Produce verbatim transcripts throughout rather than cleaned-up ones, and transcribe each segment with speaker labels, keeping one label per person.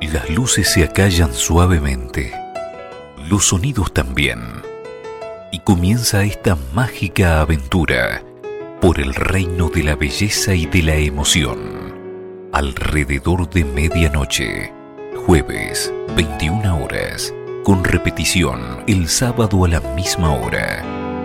Speaker 1: Las luces se acallan suavemente, los sonidos también, y comienza esta mágica aventura por el reino de la belleza y de la emoción. Alrededor de medianoche, jueves, veintiuna horas, con repetición el sábado a la misma hora.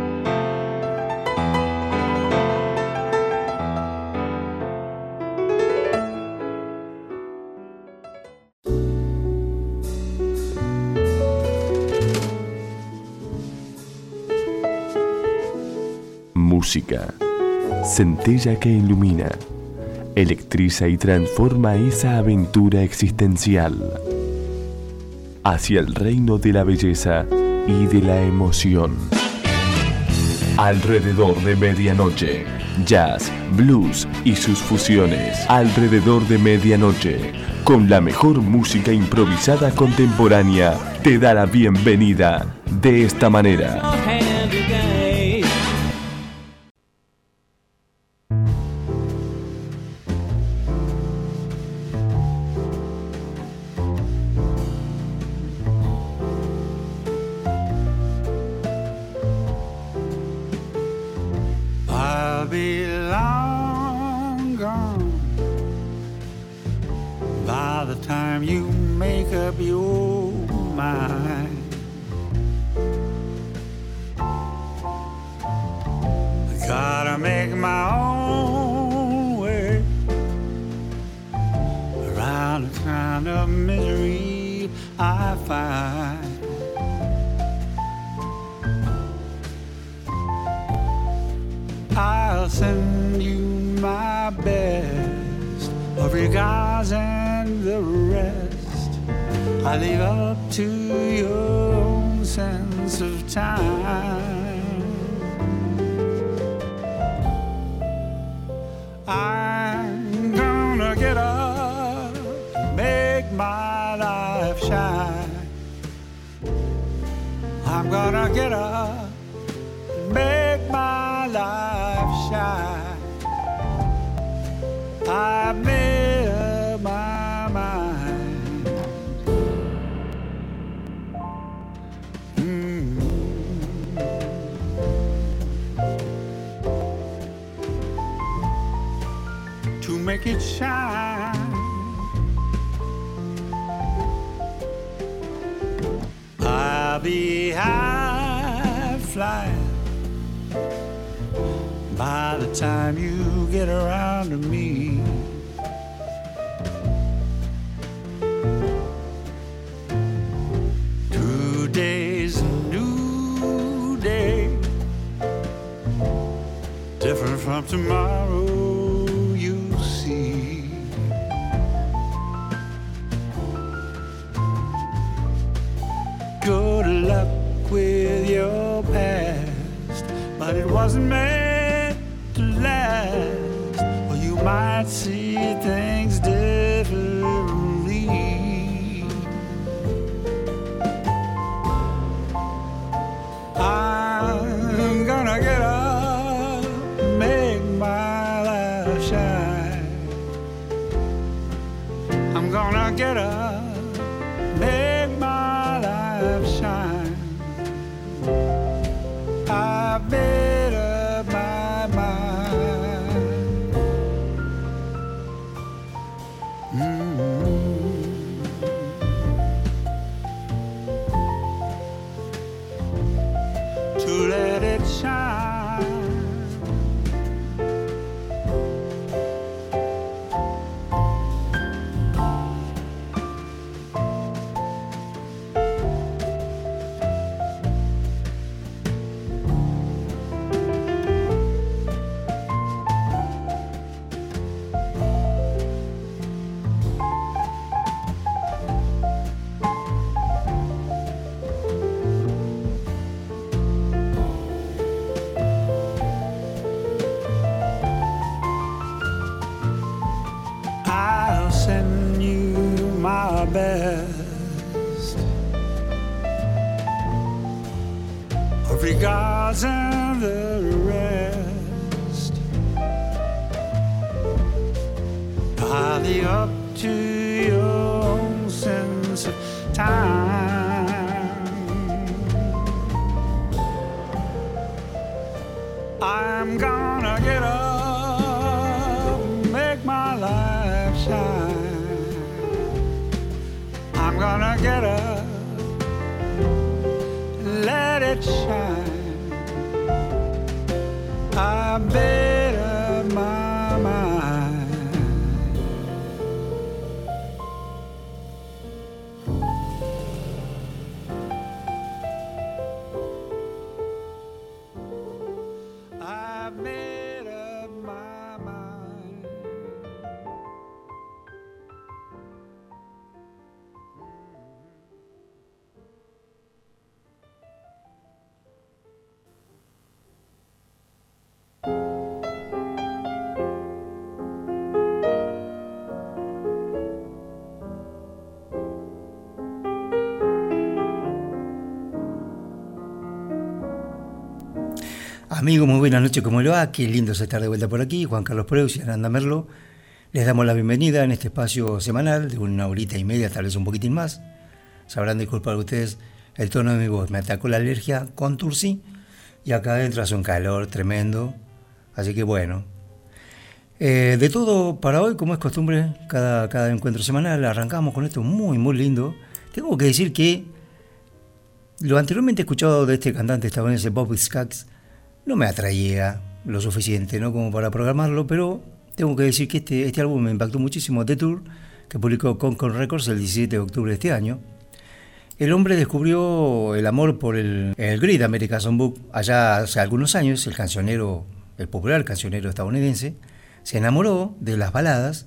Speaker 2: Música, centella que ilumina, electriza y transforma esa aventura existencial hacia el reino de la belleza y de la emoción. Alrededor de medianoche, jazz, blues y sus fusiones. Alrededor de medianoche, con la mejor música improvisada contemporánea, te da la bienvenida de esta manera.
Speaker 3: Make it shine. I'll be high flying by the time you get around to me. Today's a new day, different from tomorrow. Good luck with your past, but it wasn't meant to last. Or you might see things differently. I'm gonna get up, make my life shine. I'm gonna get up, make my life shine. I've made up my mind. Mm-hmm. To let it shine. Best of regards and the rest. Pile up to your own sense. it shine. I made up my mind. I made up my mind.
Speaker 4: Amigos, muy buenas noches, ¿cómo le va? Qué lindo es estar de vuelta por aquí. Juan Carlos Preus y Aranda Merlo. Les damos la bienvenida en este espacio semanal de una horita y media, tal vez un poquitín más. Sabrán disculpar ustedes el tono de mi voz. Me atacó la alergia con Tursi y acá adentro hace un calor tremendo. Así que bueno. Eh, de todo para hoy, como es costumbre, cada, cada encuentro semanal, arrancamos con esto muy, muy lindo. Tengo que decir que lo anteriormente escuchado de este cantante estadounidense Bob Skaggs no me atraía lo suficiente, ¿no?, como para programarlo, pero tengo que decir que este, este álbum me impactó muchísimo. The Tour, que publicó Concord Records el diecisiete de octubre de este año. El hombre descubrió el amor por el, el Great American Songbook allá hace algunos años. El cancionero, el popular cancionero estadounidense, se enamoró de las baladas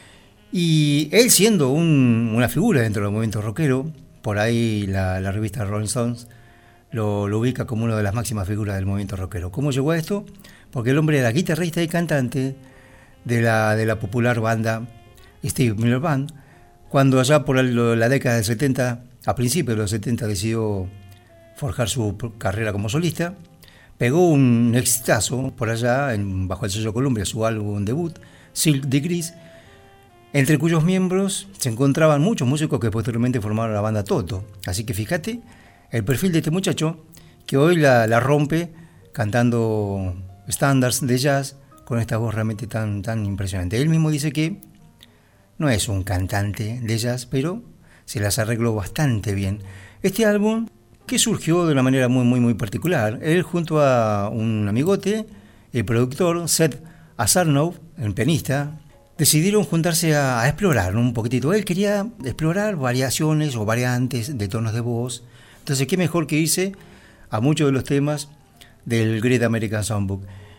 Speaker 4: y él, siendo un, una figura dentro del movimiento rockero, por ahí la, la revista Rolling Stones Lo, lo ubica como una de las máximas figuras del movimiento rockero. ¿Cómo llegó a esto? Porque el hombre era guitarrista y cantante de la, de la popular banda Steve Miller Band. Cuando allá por el, la década del setenta, a principios de los setenta, decidió forjar su carrera como solista, pegó un exitazo por allá, en, bajo el sello Columbia, su álbum debut, Silk Degrees, entre cuyos miembros se encontraban muchos músicos que posteriormente formaron la banda Toto. Así que fíjate el perfil de este muchacho, que hoy la, la rompe cantando estándares de jazz con esta voz realmente tan, tan impresionante. Él mismo dice que no es un cantante de jazz, pero se las arregló bastante bien. Este álbum, que surgió de una manera muy, muy, muy particular, él junto a un amigote, el productor Seth Azarnow, el pianista, decidieron juntarse a, a explorar, ¿no?, un poquitito. Él quería explorar variaciones o variantes de tonos de voz. Entonces, qué mejor que irse a muchos de los temas del Great American Songbook.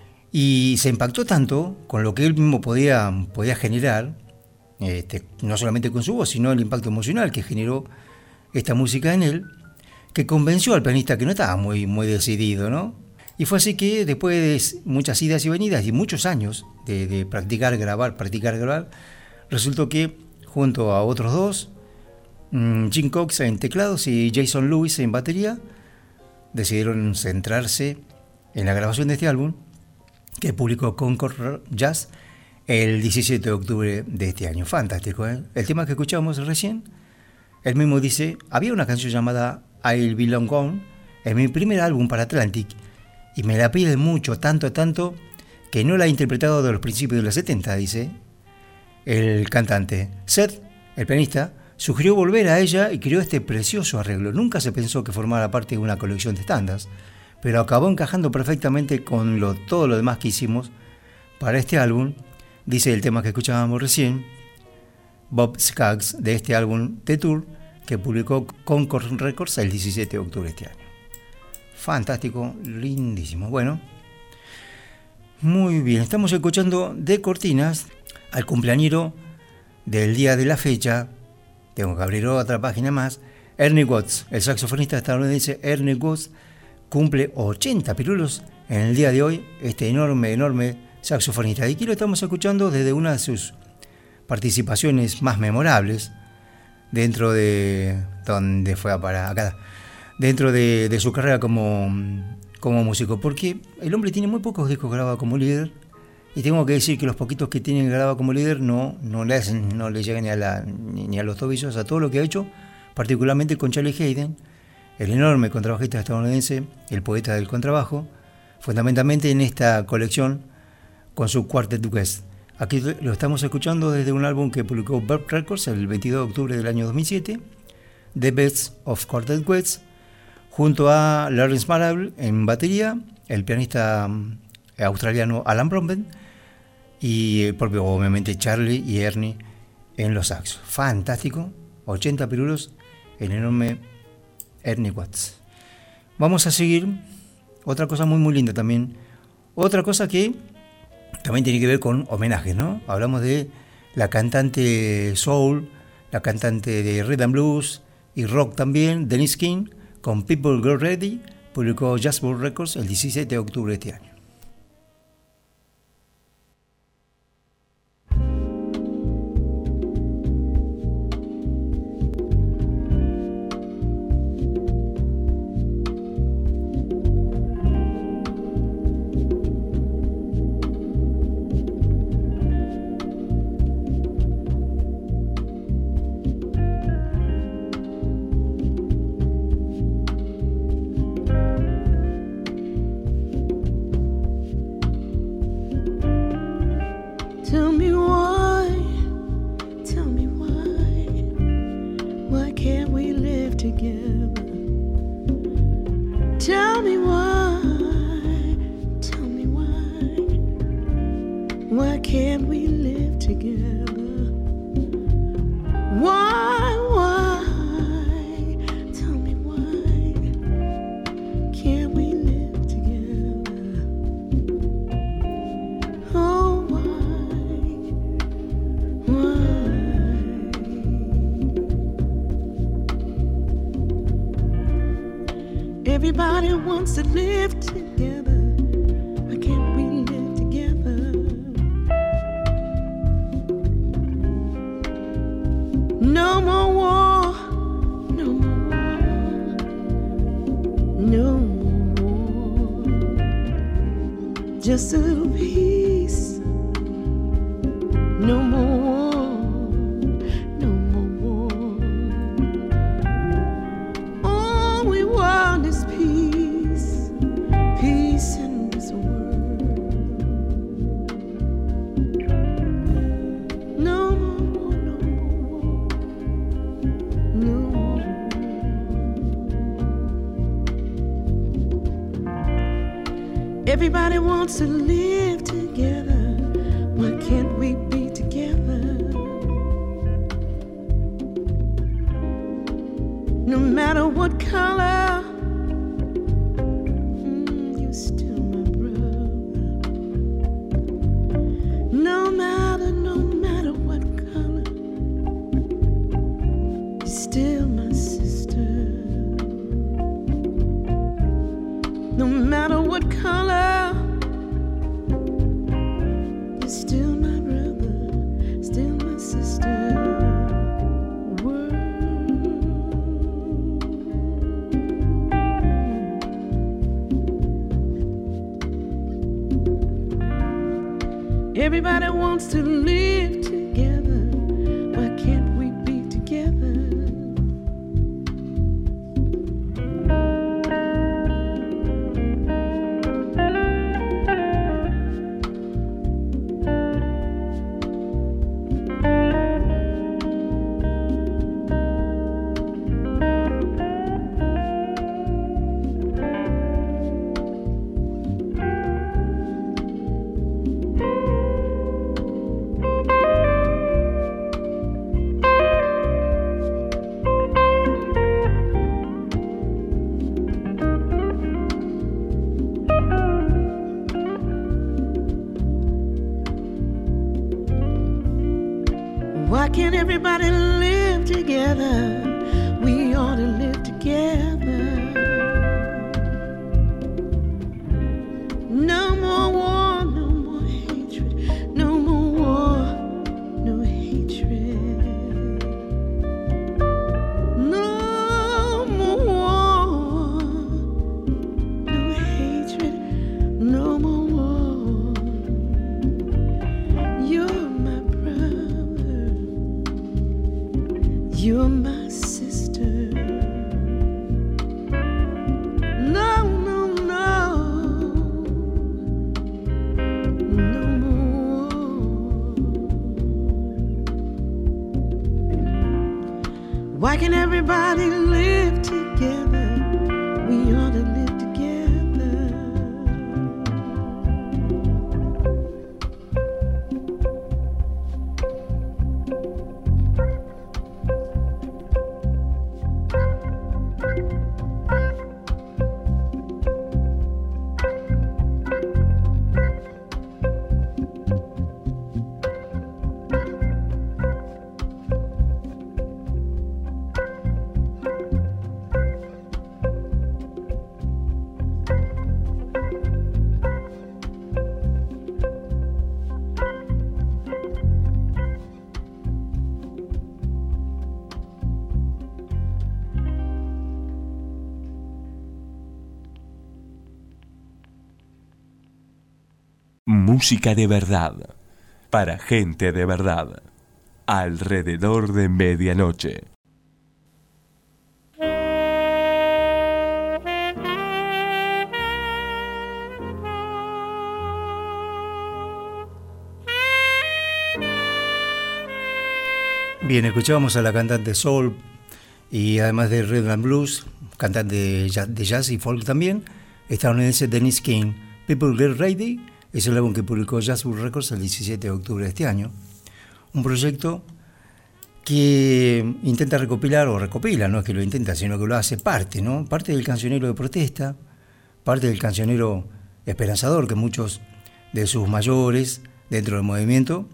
Speaker 4: Y se impactó tanto con lo que él mismo podía, podía generar, este, no solamente con su voz, sino el impacto emocional que generó esta música en él, que convenció al pianista, que no estaba muy, muy decidido, ¿no? Y fue así que, después de muchas idas y venidas y muchos años de, de practicar, grabar, practicar, grabar, resultó que junto a otros dos, Jim Cox en teclados y Jason Lewis en batería, decidieron centrarse en la grabación de este álbum, que publicó Concord Jazz el diecisiete de octubre de este año. Fantástico, ¿eh? El tema que escuchamos recién, él mismo dice: había una canción llamada I'll Be Long Gone en mi primer álbum para Atlantic y me la piden mucho, tanto, tanto, que no la he interpretado de los principios de los setenta, dice el cantante. Seth, el pianista, sugirió volver a ella y creó este precioso arreglo. Nunca se pensó que formara parte de una colección de estándares, pero acabó encajando perfectamente con lo, todo lo demás que hicimos para este álbum, dice el tema que escuchábamos recién, Bob Skaggs, de este álbum The Tour, que publicó Concord Records el diecisiete de octubre de este año. Fantástico, lindísimo. Bueno, muy bien, estamos escuchando de cortinas al cumpleañero del día de la fecha. Tengo que abrir otra página más. Ernie Watts, el saxofonista estadounidense Ernie Watts, cumple ochenta pirulos en el día de hoy, este enorme, enorme saxofonista. Y aquí lo estamos escuchando desde una de sus participaciones más memorables, dentro de... ¿Dónde fue a parar? Acá. Dentro de, de su carrera como, como músico, porque el hombre tiene muy pocos discos grabados como líder, y tengo que decir que los poquitos que tienen grabado como líder no, no, le, hacen, no le llegan ni a, la, ni, ni a los tobillos a todo lo que ha hecho, particularmente con Charlie Haden, el enorme contrabajista estadounidense, el poeta del contrabajo, fundamentalmente en esta colección con su Quartet West. Aquí lo estamos escuchando desde un álbum que publicó Verve Records el veintidós de octubre del año dos mil siete, The Best of Quartet West, junto a Lawrence Marable en batería, el pianista australiano Alan Bromben y el propio, obviamente, Charlie y Ernie en los saxos. Fantástico, ochenta pirulos, el enorme Ernie Watts. Vamos a seguir, otra cosa muy muy linda también, otra cosa que también tiene que ver con homenajes, ¿no? Hablamos de la cantante soul, la cantante de rhythm and blues y rock también, Denise King, con People Get Ready, publicó Jazzboard Records el diecisiete de octubre de este año.
Speaker 5: Everybody wants to live together. Why can't we live together? No more war, no more war, no more war. Just a little peace. No more war, no more war. All we want is peace, peace in this world. No more war, no more war, no more. Everybody wants to live together. Why can't we be together? No matter what color, mm, you're still my brother. No matter, no matter what color, you're still my sister. No matter what color, you're still my brother, still my sister. Everybody wants to live together. Why can't we be together? Why can't everybody live together? We ought to live together. No more war, no more hatred. No more war, no hatred. No more war, no hatred. No more war. You're my brother. You're my sister. No, no, no. No more. Why can't everybody live together? we ought to live together.
Speaker 2: Música de verdad, para gente de verdad, alrededor de medianoche.
Speaker 4: Bien, escuchábamos a la cantante soul y además de rhythm and blues, cantante de jazz, de jazz y folk también, estadounidense Dennis King. People Get Ready es el álbum que publicó Jazzbook Records el diecisiete de octubre de este año. Un proyecto que intenta recopilar, o recopila, no es que lo intenta, sino que lo hace parte, ¿no? Parte del cancionero de protesta, parte del cancionero esperanzador que muchos de sus mayores dentro del movimiento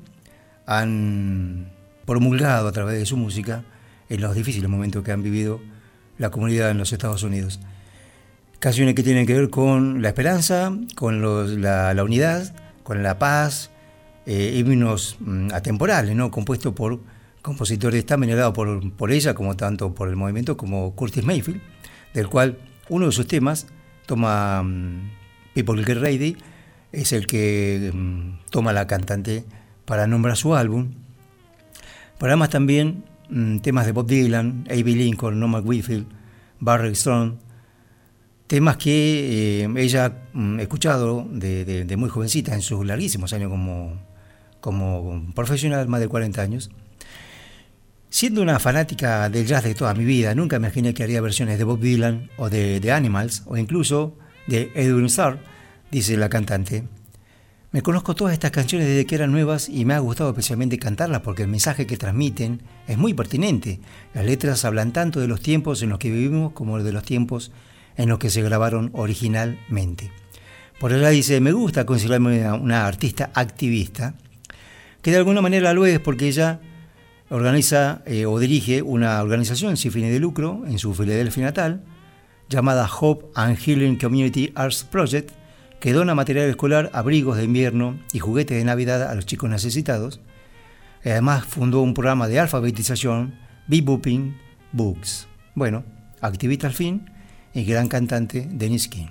Speaker 4: han promulgado a través de su música en los difíciles momentos que han vivido la comunidad en los Estados Unidos. Canciones que tienen que ver con la esperanza, con los, la, la unidad, con la paz, eh, himnos mm, atemporales, ¿no? Compuestos por compositores tan venerados por, por ella, como tanto por el movimiento, como Curtis Mayfield, del cual uno de sus temas toma um, People Get Ready, es el que um, toma la cantante para nombrar su álbum. Pero además también um, temas de Bob Dylan, Abbey Lincoln, Norman Whitfield, Barry Strong, temas que eh, ella ha um, escuchado de, de, de muy jovencita, en sus larguísimos años como, como profesional, más de cuarenta años. Siendo una fanática del jazz de toda mi vida, nunca me imaginé que haría versiones de Bob Dylan o de The Animals o incluso de Edwin Starr, dice la cantante. Me conozco todas estas canciones desde que eran nuevas y me ha gustado especialmente cantarlas porque el mensaje que transmiten es muy pertinente. Las letras hablan tanto de los tiempos en los que vivimos como de los tiempos en los que se grabaron originalmente. Por allá dice, me gusta considerarme una, una artista activista, que de alguna manera lo es porque ella organiza eh, o dirige una organización sin fines de lucro en su Filadelfia natal, llamada Hope and Healing Community Arts Project, que dona material escolar, abrigos de invierno y juguetes de Navidad a los chicos necesitados. Además fundó un programa de alfabetización, Bebooping Books. Bueno, activista al fin y gran cantante Dennis King.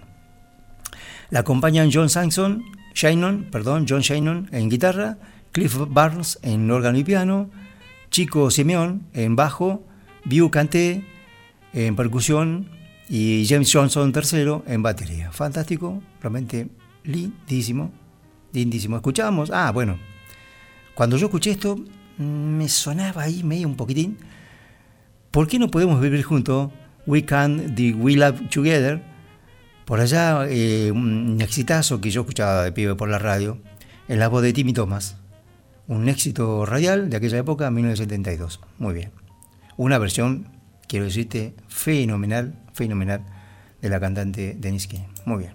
Speaker 4: La acompañan John Saxon, Shannon, perdón, John Shannon en guitarra, Cliff Barnes en órgano y piano, Chico Simeón en bajo, Viu Canté en percusión y James Johnson tercero en batería. Fantástico, realmente lindísimo, lindísimo. Escuchábamos, ah, bueno, cuando yo escuché esto me sonaba ahí medio un poquitín. ¿Por qué no podemos vivir juntos? We Can, the We Love Together. Por allá, eh, un exitazo que yo escuchaba de pibe por la radio, en la voz de Timmy Thomas. Un éxito radial de aquella época, mil novecientos setenta y dos. Muy bien. Una versión, quiero decirte, fenomenal, fenomenal, de la cantante Dennis King. Muy bien.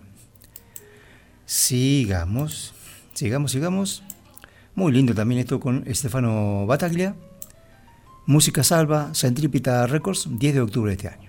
Speaker 4: Sigamos, sigamos, sigamos. Muy lindo también esto con Stefano Battaglia. Música Salva, Centrípeta Records, diez de octubre de este año.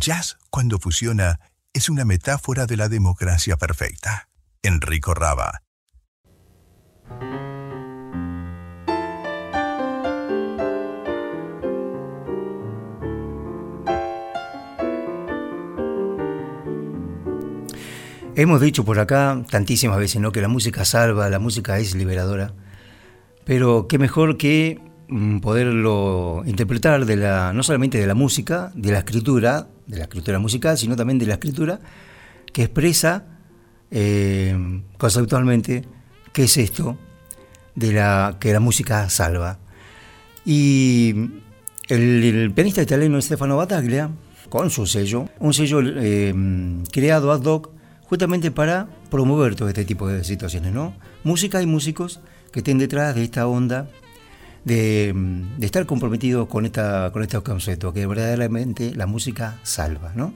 Speaker 6: jazz, cuando fusiona, es una metáfora de la democracia perfecta. Enrico Rava.
Speaker 4: Hemos dicho por acá tantísimas veces, ¿no?, que la música salva, la música es liberadora, pero qué mejor que mm, poderlo interpretar de la, no solamente de la música, de la escritura, de la escritura musical, sino también de la escritura que expresa eh, conceptualmente qué es esto de la que la música salva. Y el, el pianista italiano Stefano Battaglia, con su sello, un sello eh, creado ad hoc justamente para promover todo este tipo de situaciones, ¿no? Música y músicos que estén detrás de esta onda de, de estar comprometidos con, esta, con estos conceptos, que verdaderamente la música salva, ¿no?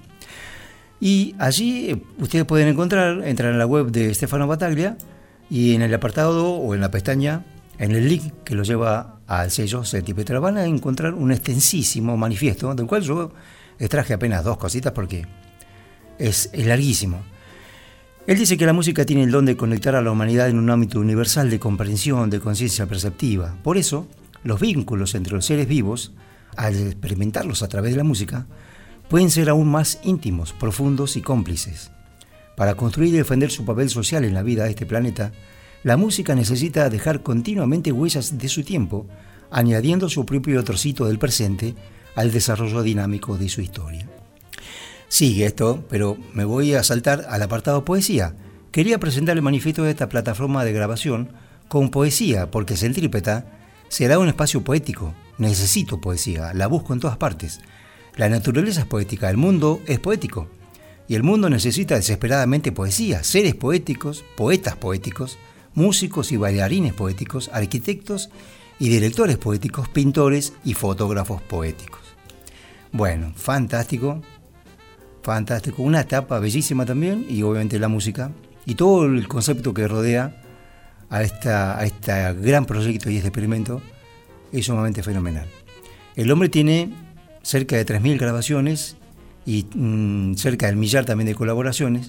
Speaker 4: Y allí ustedes pueden encontrar, entrar en la web de Stefano Battaglia y en el apartado o en la pestaña, en el link que lo lleva al sello Seti Petra, van a encontrar un extensísimo manifiesto, del cual yo extraje apenas dos cositas porque es, es larguísimo. Él dice que la música tiene el don de conectar a la humanidad en un ámbito universal de comprensión, de conciencia perceptiva. Por eso, los vínculos entre los seres vivos, al experimentarlos a través de la música, pueden ser aún más íntimos, profundos y cómplices. Para construir y defender su papel social en la vida de este planeta, la música necesita dejar continuamente huellas de su tiempo, añadiendo su propio trocito del presente al desarrollo dinámico de su historia. Sigue esto, pero me voy a saltar al apartado poesía. Quería presentar el manifiesto de esta plataforma de grabación con poesía, porque Centrípeta será un espacio poético. Necesito poesía, la busco en todas partes. La naturaleza es poética, el mundo es poético. Y el mundo necesita desesperadamente poesía, seres poéticos, poetas poéticos, músicos y bailarines poéticos, arquitectos y directores poéticos, pintores y fotógrafos poéticos. Bueno, fantástico. Fantástico, una etapa bellísima también, y obviamente la música y todo el concepto que rodea a esta, a este gran proyecto y este experimento es sumamente fenomenal. El hombre tiene cerca de tres mil grabaciones y mmm, cerca del millar también de colaboraciones,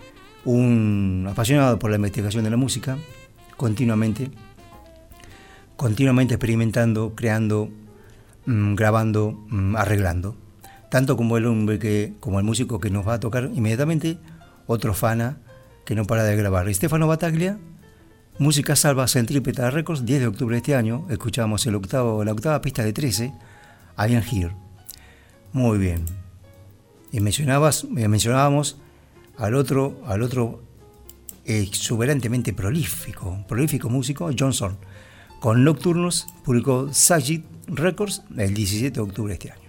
Speaker 4: un apasionado por la investigación de la música, continuamente, continuamente experimentando, creando, mmm, grabando, mmm, arreglando. Tanto como el hombre que, como el músico que nos va a tocar inmediatamente, otro fana que no para de grabar. Stefano Battaglia, Música Salva, Centrípeta Records, diez de octubre de este año. Escuchamos el octavo, la octava pista de trece, I Am Here. Muy bien. Y mencionabas, mencionábamos al otro, al otro exuberantemente prolífico, prolífico músico, Johnson. Con Nocturnos publicó Sajid Records el diecisiete de octubre de este año.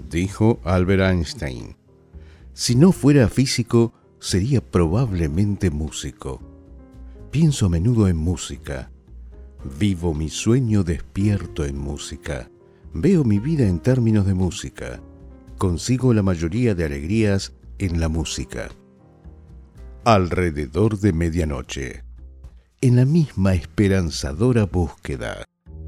Speaker 7: Dijo Albert Einstein: si no fuera físico, sería probablemente músico. Pienso a menudo en música. Vivo mi sueño despierto en música. Veo mi vida en términos de música. Consigo la mayoría de alegrías en la música. Alrededor de medianoche. En la misma esperanzadora búsqueda.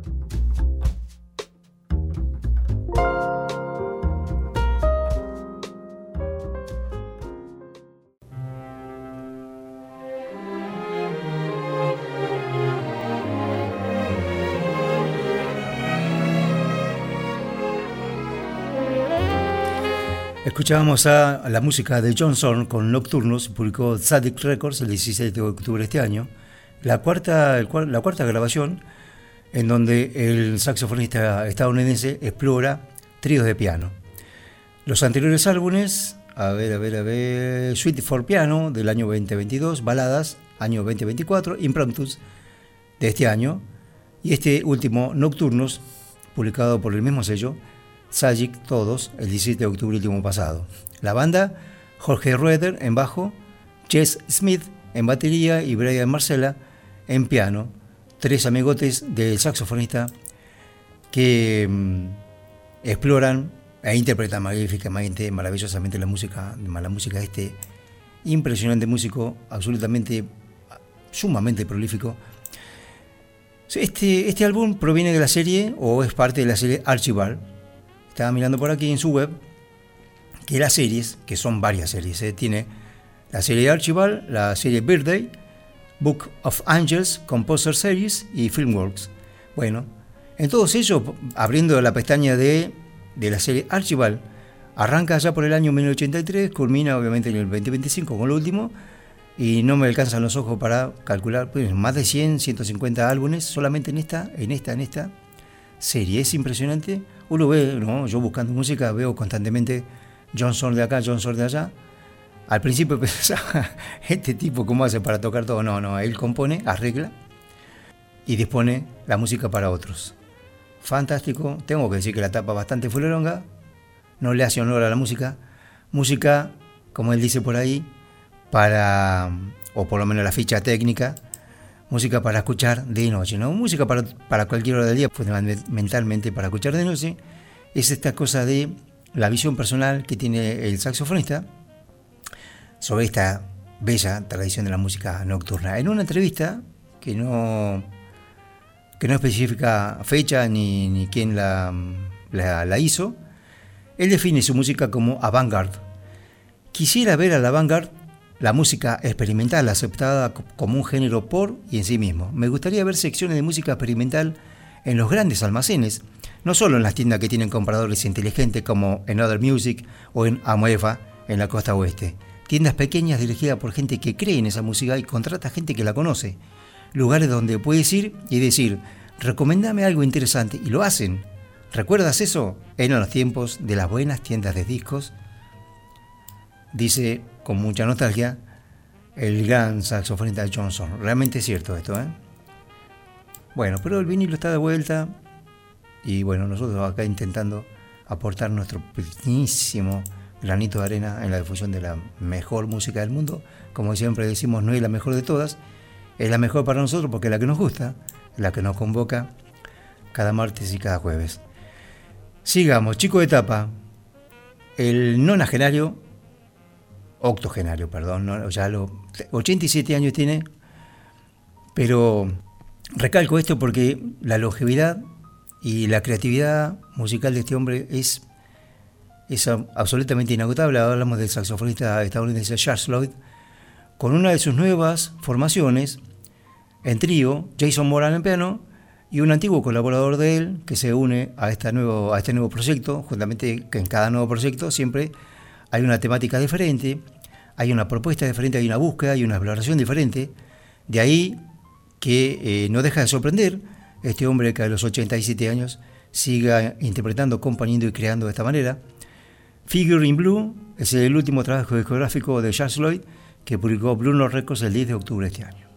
Speaker 4: Escuchábamos a la música de John Zorn con Nocturnos, publicó Tzadik Records el dieciséis de octubre de este año, la cuarta, el, la cuarta grabación en donde el saxofonista estadounidense explora tríos de piano. Los anteriores álbumes, a ver, a ver, a ver, Suite for Piano del año veinte veintidós, Baladas, año veinte veinticuatro, Impromptus de este año, y este último, Nocturnos, publicado por el mismo sello, Tzadik Todos, el diecisiete de octubre último pasado. La banda, Jorge Rueder en bajo, Chess Smith en batería y Brian Marcella en piano, tres amigotes del saxofonista que mmm, exploran e interpretan magníficamente, maravillosamente la música, la música de este impresionante músico, absolutamente, sumamente prolífico. Este, este álbum proviene de la serie, o es parte de la serie Archibald. Estaba mirando por aquí en su web que las series, que son varias series, ¿eh? Tiene la serie Archibald, la serie Birthday, Book of Angels, Composer Series y Filmworks. Bueno, en todos ellos, abriendo la pestaña de, de la serie Archibald, arranca ya por el año mil novecientos ochenta y tres, culmina obviamente en el veinte veinticinco con lo último, y no me alcanzan los ojos para calcular, pues, más de cien, ciento cincuenta álbumes solamente en esta, en esta, en esta serie. Es impresionante. Uno ve, ¿no? Yo buscando música veo constantemente John Zorn de acá, John Zorn de allá. Al principio pensaba, este tipo cómo hace para tocar todo. No, no, él compone, arregla y dispone la música para otros. Fantástico. Tengo que decir que la tapa bastante fuleronga, no le hace honor a la música. Música, como él dice por ahí, para, o por lo menos la ficha técnica, música para escuchar de noche, ¿no? Música para, para cualquier hora del día, fundamentalmente para escuchar de noche. Es esta cosa de la visión personal que tiene el saxofonista sobre esta bella tradición de la música nocturna. En una entrevista que no, que no especifica fecha ni, ni quién la, la, la hizo, él define su música como avant-garde. Quisiera ver a la avant-garde la música experimental aceptada como un género por y en sí mismo. Me gustaría ver secciones de música experimental en los grandes almacenes, no solo en las tiendas que tienen compradores inteligentes como en Other Music o en Amoefa en la costa oeste. Tiendas pequeñas dirigidas por gente que cree en esa música y contrata gente que la conoce. Lugares donde puedes ir y decir, recomendame algo interesante, y lo hacen. ¿Recuerdas eso? Eran los tiempos de las buenas tiendas de discos. Dice con mucha nostalgia el gran saxofonista John Zorn. Realmente es cierto esto, ¿eh? Bueno, pero el vinilo está de vuelta y bueno, nosotros acá intentando aportar nuestro pequeñísimo granito de arena en la difusión de la mejor música del mundo. Como siempre decimos, no es la mejor de todas, es la mejor para nosotros porque es la que nos gusta, es la que nos convoca cada martes y cada jueves. Sigamos, chico de tapa, el nonagenario, octogenario, perdón, no, ya los ochenta y siete años tiene, pero recalco esto porque la longevidad y la creatividad musical de este hombre es, es absolutamente inagotable. Hablamos del saxofonista estadounidense Charles Lloyd, con una de sus nuevas formaciones en trío, Jason Moran en piano y un antiguo colaborador de él que se une a, esta nuevo, a este nuevo proyecto, justamente que en cada nuevo proyecto siempre hay una temática diferente, hay una propuesta diferente, hay una búsqueda, hay una exploración diferente. De ahí que eh, no deja de sorprender este hombre que a los ochenta y siete años siga interpretando, componiendo y creando de esta manera. Figure in Blue es el último trabajo discográfico de Charles Lloyd que publicó Blue Note Records el diez de octubre de este año.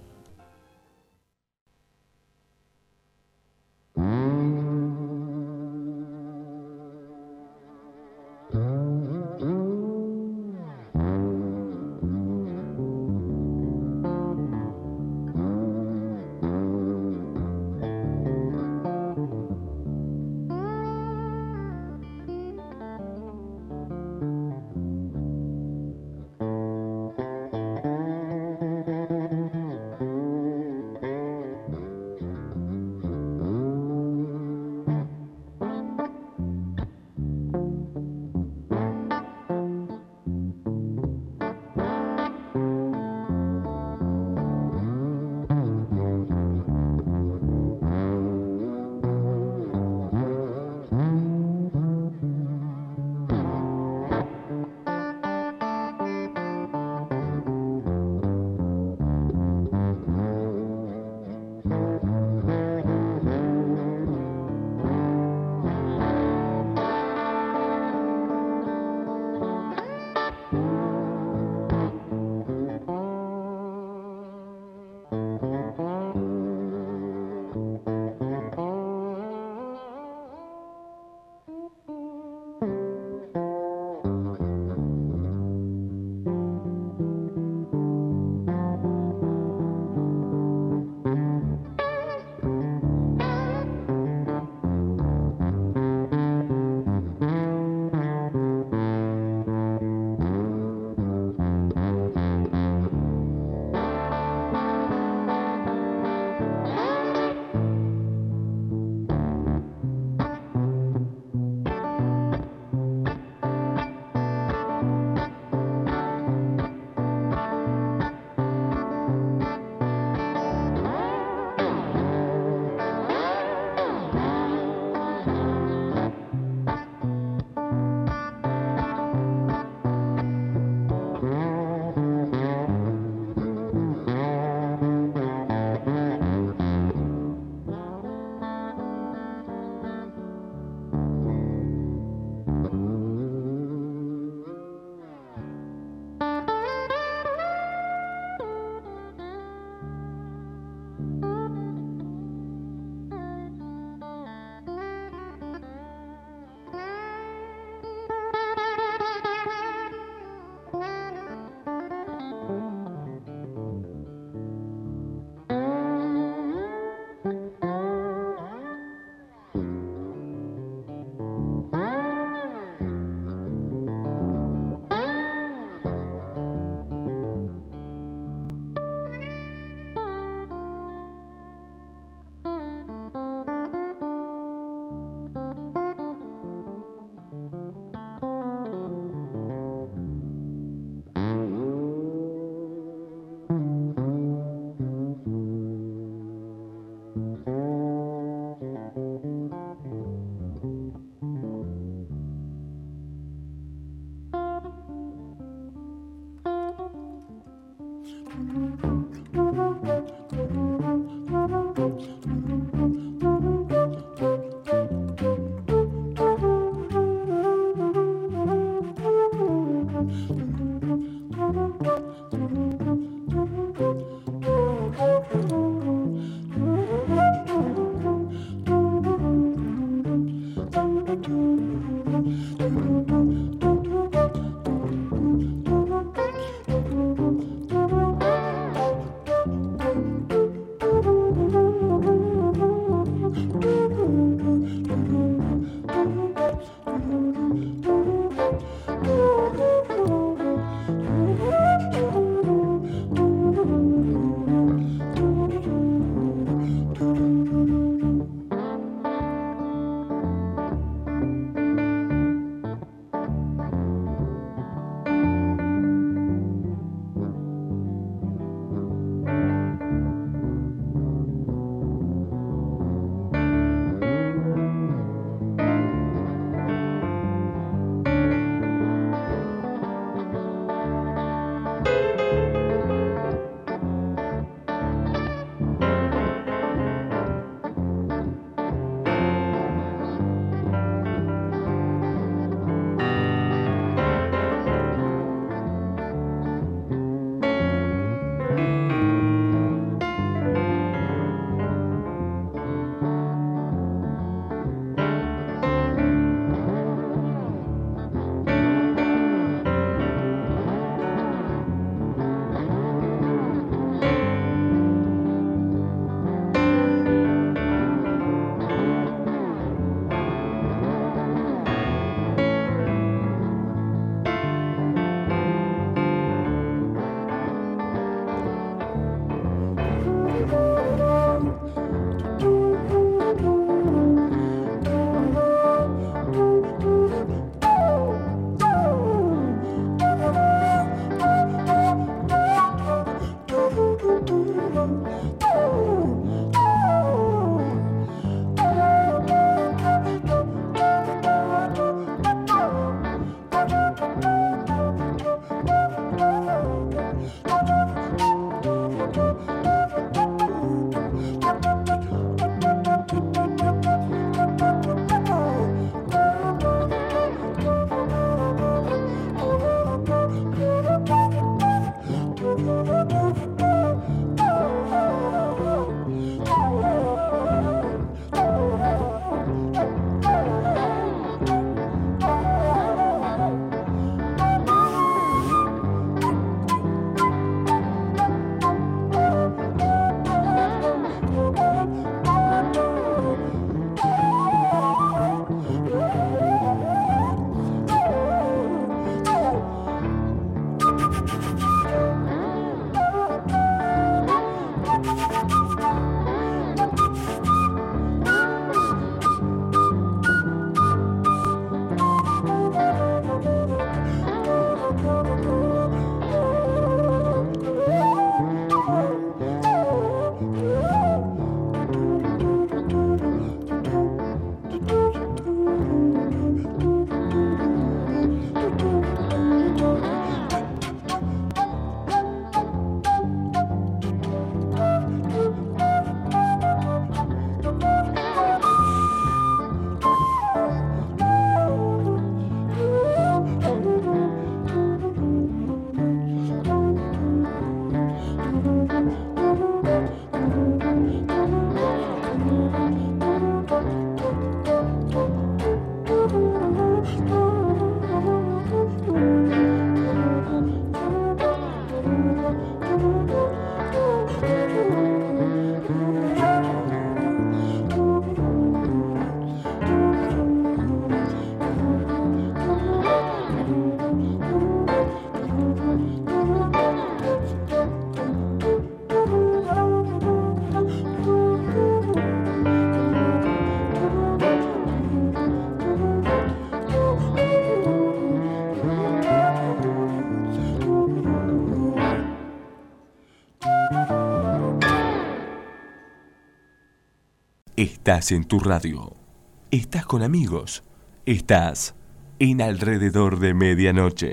Speaker 2: Estás en tu radio. Estás con amigos. Estás en Alrededor de Medianoche.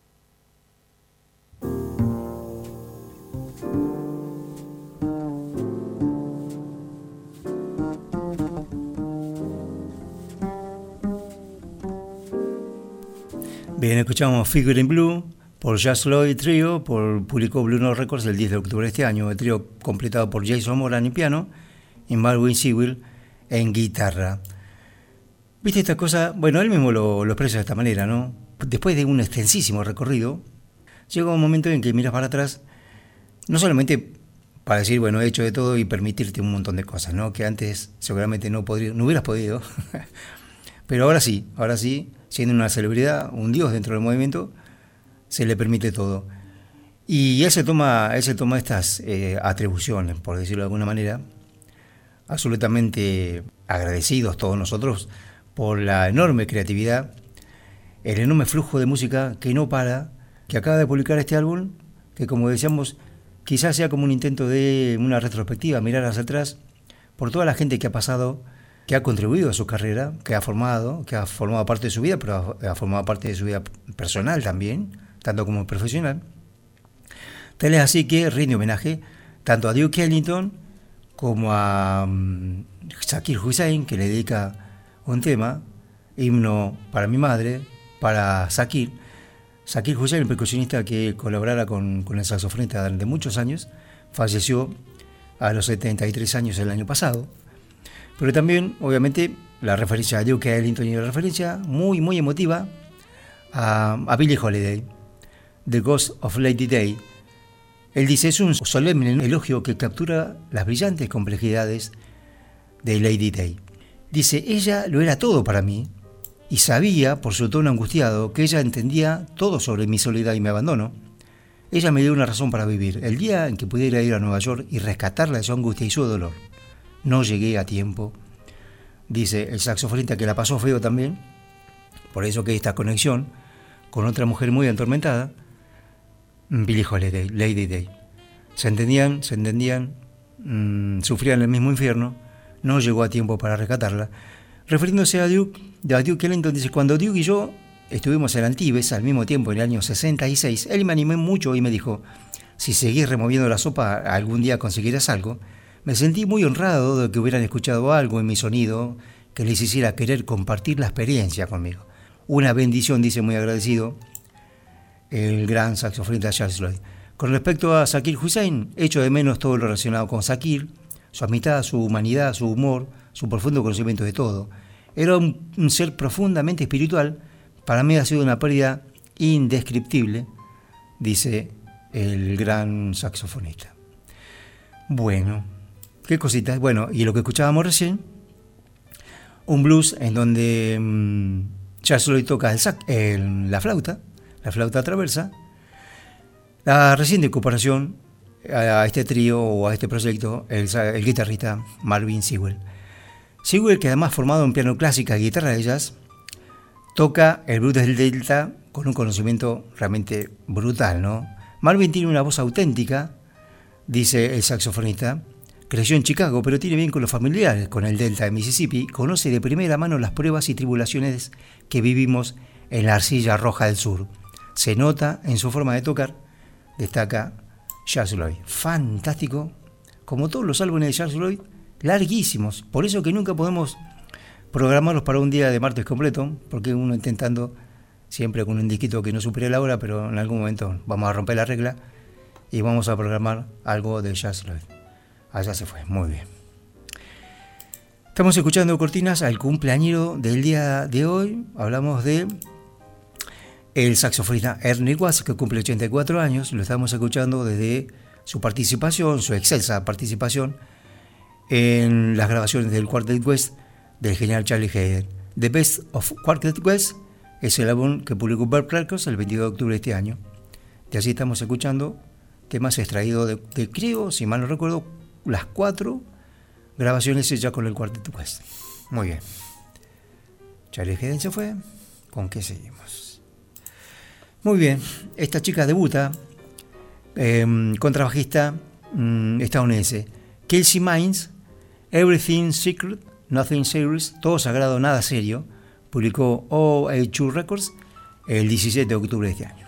Speaker 4: Bien, escuchamos Figure in Blue por Jazz Lloyd Trio, por publicó Blue Note Records el diez de octubre de este año. El trío completado por Jason Moran en piano y Marvin Sewell en guitarra. ¿Viste esta cosa? Bueno, él mismo lo, lo expresa de esta manera, ¿no? Después de un extensísimo recorrido, llega un momento en que miras para atrás, no solamente para decir, bueno, he hecho de todo y permitirte un montón de cosas, ¿no? Que antes seguramente no, podría, no hubieras podido, pero ahora sí, ahora sí, siendo una celebridad, un dios dentro del movimiento, se le permite todo. Y él se toma, él se toma estas eh, atribuciones, por decirlo de alguna manera, absolutamente agradecidos todos nosotros por la enorme creatividad, el enorme flujo de música que no para, que acaba de publicar este álbum, que como decíamos, quizás sea como un intento de una retrospectiva, mirar hacia atrás, por toda la gente que ha pasado, que ha contribuido a su carrera, que ha formado, que ha formado parte de su vida, pero ha formado parte de su vida personal también, tanto como profesional. Tal es así que rinde homenaje tanto a Duke Ellington como a um, Zakir Hussain, que le dedica un tema, himno para mi madre, para Zakir. Zakir Hussain, el percusionista que colaborara con, con el saxofonista durante muchos años, falleció a los setenta y tres años el año pasado. Pero también, obviamente, la referencia a Duke Ellington y la referencia muy, muy emotiva a, a Billie Holiday, The Ghost of Lady Day. Él dice, es un solemne elogio que captura las brillantes complejidades de Lady Day. Dice, ella lo era todo para mí y sabía, por su tono angustiado, que ella entendía todo sobre mi soledad y mi abandono. Ella me dio una razón para vivir, el día en que pudiera ir a Nueva York y rescatarla de su angustia y su dolor. No llegué a tiempo, dice el saxofonista, que la pasó feo también, por eso que esta conexión con otra mujer muy atormentada, Billie Holiday, Lady Day. Se entendían, se entendían, mmm, sufrían el mismo infierno, no llegó a tiempo para rescatarla. Refiriéndose a Duke, a Duke Ellington, dice, cuando Duke y yo estuvimos en Antibes al mismo tiempo en el año sesenta y seis, él me animó mucho y me dijo, si seguís removiendo la sopa, algún día conseguirás algo. Me sentí muy honrado de que hubieran escuchado algo en mi sonido que les hiciera querer compartir la experiencia conmigo. Una bendición, dice muy agradecido el gran saxofonista Charles Lloyd. Con respecto a Zakir Hussain, echo de menos todo lo relacionado con Zakir, su amistad, su humanidad, su humor, su profundo conocimiento de todo. Era un, un ser profundamente espiritual. Para mí ha sido una pérdida indescriptible, dice el gran saxofonista. Bueno, qué cositas. Bueno, y lo que escuchábamos recién, un blues en donde mmm, Charles Lloyd toca el sac, el, la flauta, la flauta traversa. La reciente incorporación a este trío o a este proyecto, el, el guitarrista Marvin Sewell. Sewell, que además formado en piano clásico y guitarra de jazz, toca el blues del Delta con un conocimiento realmente brutal, ¿no? Marvin tiene una voz auténtica, dice el saxofonista. Creció en Chicago, pero tiene vínculos familiares con el Delta de Mississippi. Conoce de primera mano las pruebas y tribulaciones que vivimos en la arcilla roja del sur. Se nota en su forma de tocar, destaca Charles Lloyd. Fantástico, como todos los álbumes de Charles Lloyd, larguísimos. Por eso que nunca podemos programarlos para un día de martes completo, porque uno intentando siempre con un disquito que no supere la hora, pero en algún momento vamos a romper la regla y vamos a programar algo de Charles Lloyd. Allá se fue, muy bien. Estamos escuchando cortinas al cumpleañero del día de hoy. Hablamos de el saxofonista Ernie Watts, que cumple ochenta y cuatro años. Lo estamos escuchando desde su participación, su excelsa participación en las grabaciones del Quartet West del genial Charlie Haden. The Best of Quartet West es el álbum que publicó Burt Records el veintidós de octubre de este año. Y así estamos escuchando temas extraídos de, de creo, si mal no recuerdo, las cuatro grabaciones hechas con el Quartet West. Muy bien. Charlie Haden se fue. ¿Con qué seguimos? Muy bien. Esta chica debuta eh, contrabajista eh, estadounidense. Kelsey Mines, Everything Secret Nothing Serious, Todo Sagrado, Nada Serio, publicó O A dos Records el diecisiete de octubre de este año.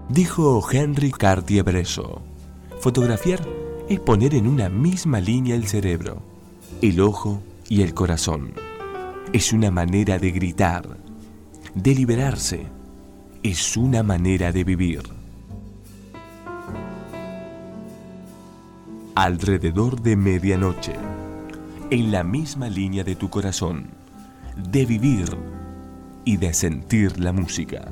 Speaker 2: Dijo Henry Cartier-Bresson, fotografiar es poner en una misma línea el cerebro, el ojo y el corazón. Es una manera de gritar, de liberarse. Es una manera de vivir. Alrededor de medianoche, en la misma línea de tu corazón, de vivir y de sentir la música.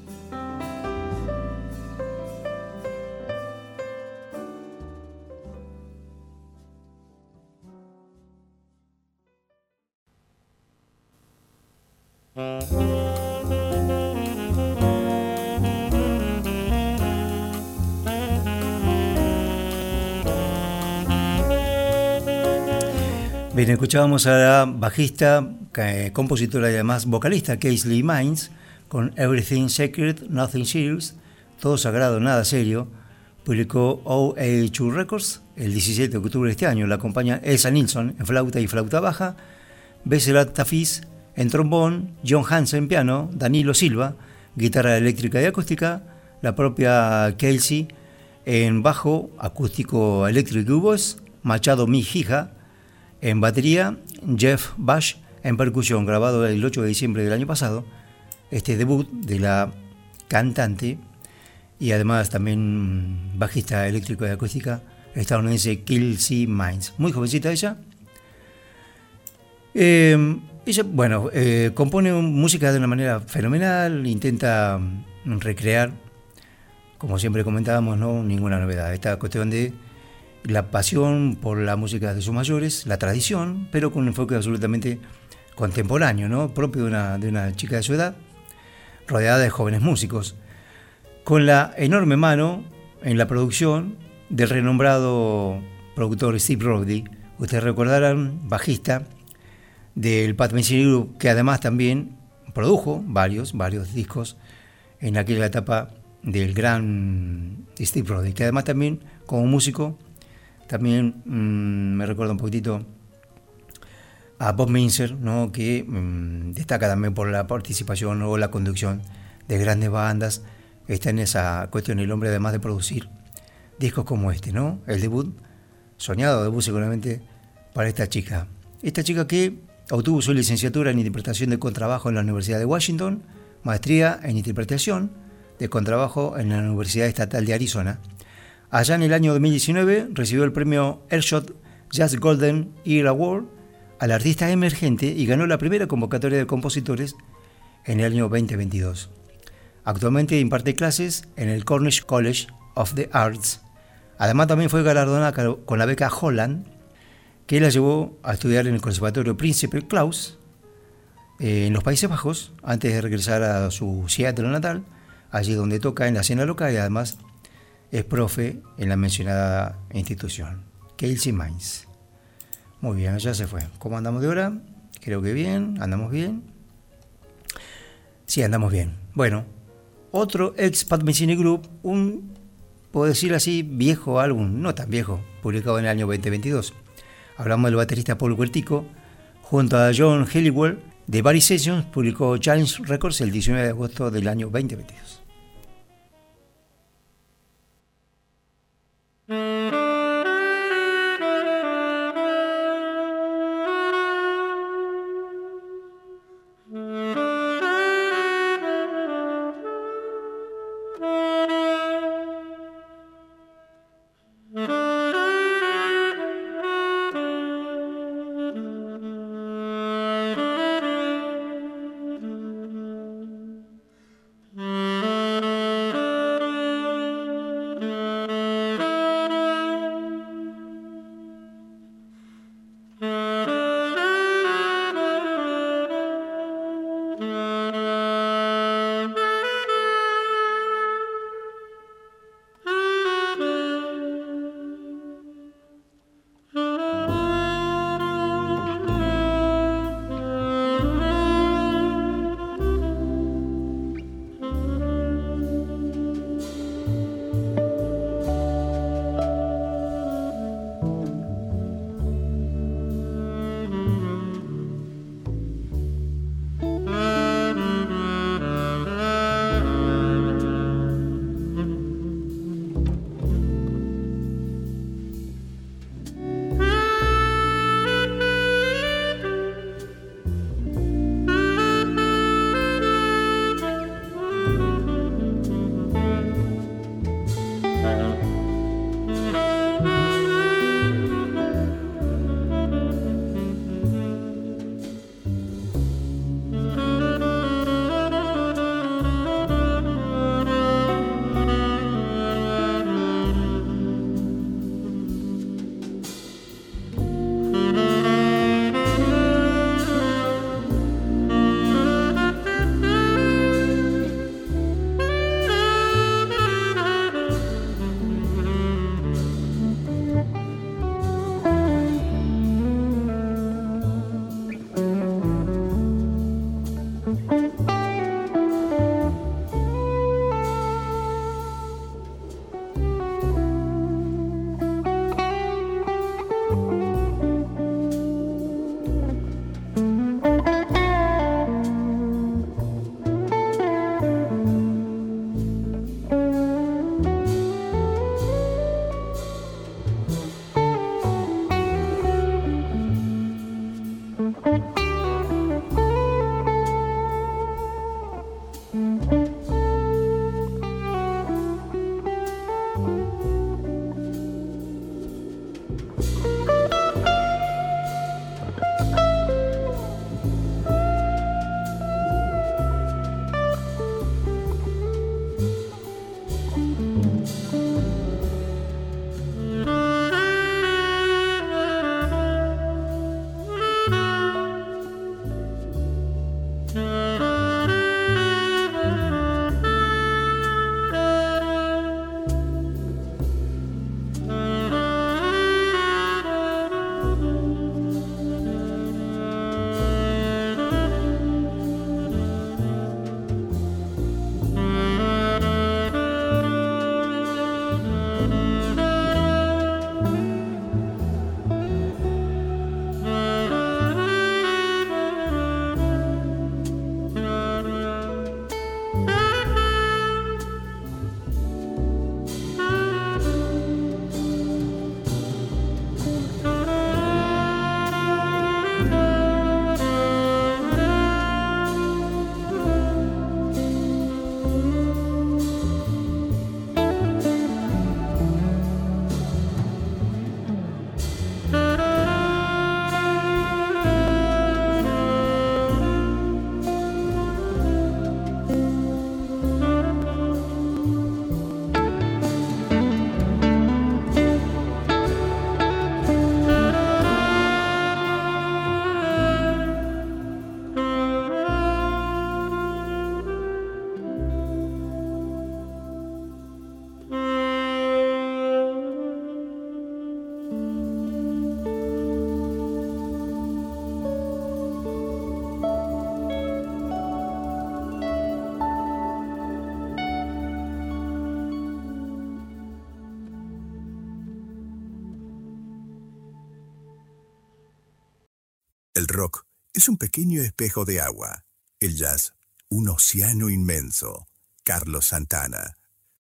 Speaker 4: Bien, escuchábamos a la bajista, eh, compositora y además vocalista Kaisley Mines con Everything Sacred, Nothing Serious, todo sagrado, nada serio. Publicó O A dos Records el diecisiete de octubre de este año. La acompaña Elsa Nilsson en flauta y flauta baja, Beserat Tafiz en trombón, John Hansen en piano, Danilo Silva, guitarra eléctrica y acústica, la propia Kelsey en bajo, acústico eléctrico y voz, Machado Mijija en batería, Jeff Bush en percusión, grabado el ocho de diciembre del año pasado, este debut de la cantante y además también bajista eléctrico y acústica estadounidense Kelsey Mines. Muy jovencita ella. Eh, ella, bueno, eh, compone música de una manera fenomenal, intenta recrear, como siempre comentábamos, no ninguna novedad. Esta cuestión de la pasión por la música de sus mayores, la tradición, pero con un enfoque absolutamente contemporáneo, ¿no? Propio de una, de una chica de su edad, rodeada de jóvenes músicos, con la enorme mano en la producción del renombrado productor Steve Roddy. Ustedes recordarán, bajista del Pat Metheny Group, que además también produjo varios, varios discos en aquella etapa del gran Steve Roddy, que además también como músico también mmm, me recuerda un poquitito a Bob Minzer, ¿no? Que mmm, destaca también por la participación o la conducción de grandes bandas. Está en esa cuestión el hombre, además de producir discos como este, ¿no? El debut, soñado debut seguramente para esta chica. Esta chica que obtuvo su licenciatura en interpretación de contrabajo en la Universidad de Washington, maestría en interpretación de contrabajo en la Universidad Estatal de Arizona. Allá en el año dos mil diecinueve recibió el premio Earshot Jazz Golden Ear Award al artista emergente y ganó la primera convocatoria de compositores en el año veinte veintidós. Actualmente imparte clases en el Cornish College of the Arts. Además también fue galardonada con la beca Holland, que la llevó a estudiar en el Conservatorio Príncipe Claus eh, en los Países Bajos, antes de regresar a su Seattle natal, allí donde toca en la escena local y además es profe en la mencionada institución, Kelsey Mines. Muy bien, ya se fue. ¿Cómo andamos de hora? Creo que bien, andamos bien. Sí, andamos bien. Bueno, otro ex Pat Metheny Group, un, puedo decir así, viejo álbum, no tan viejo, publicado en el año veinte veintidós. Hablamos del baterista Paul Huertico, junto a John Helliwell, de Barry Sessions, publicó Challenge Records el diecinueve de agosto del año veinte veintidós.
Speaker 5: Mm-hmm.
Speaker 6: El rock es un pequeño espejo de agua. El jazz, un océano inmenso. Carlos Santana.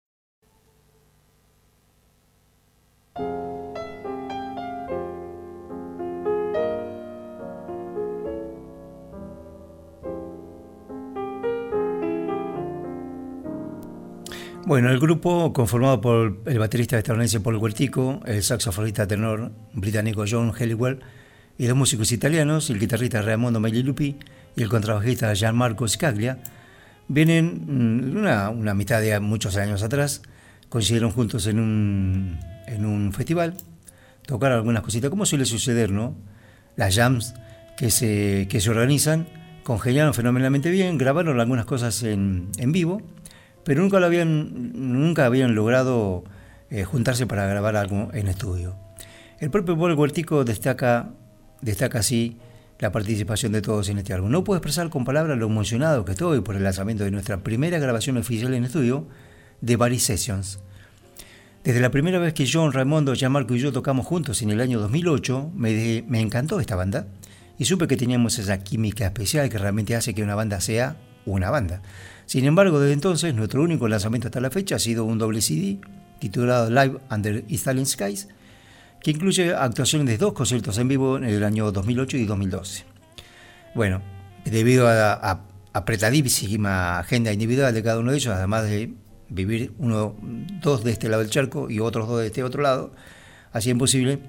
Speaker 4: Bueno, el grupo, conformado por el baterista estadounidense Paul Guertico, el saxofonista tenor británico John Helliwell y los músicos italianos, el guitarrista Raimondo Meglilupi y el contrabajista Gianmarco Scaglia, vienen una, una mitad de muchos años atrás, coincidieron juntos en un, en un festival, tocaron algunas cositas, como suele suceder, ¿no? Las jams que se, que se organizan, congeniaron fenomenalmente bien, grabaron algunas cosas en, en vivo, pero nunca lo habían, nunca habían logrado eh, juntarse para grabar algo en estudio. El propio Paul Guertico destaca, destaca así la participación de todos en este álbum. No puedo expresar con palabras lo emocionado que estoy por el lanzamiento de nuestra primera grabación oficial en estudio de Bari Sessions. Desde la primera vez que John, Raimondo, Gianmarco y yo tocamos juntos en el año dos mil ocho, me, de, me encantó esta banda y supe que teníamos esa química especial que realmente hace que una banda sea una banda. Sin embargo, desde entonces, nuestro único lanzamiento hasta la fecha ha sido un doble C D titulado Live Under Italian Skies, que incluye actuaciones de dos conciertos en vivo en el año dos mil ocho y dos mil doce. Bueno, debido a la apretadísima agenda individual de cada uno de ellos, además de vivir uno, dos de este lado del charco y otros dos de este otro lado, hacía imposible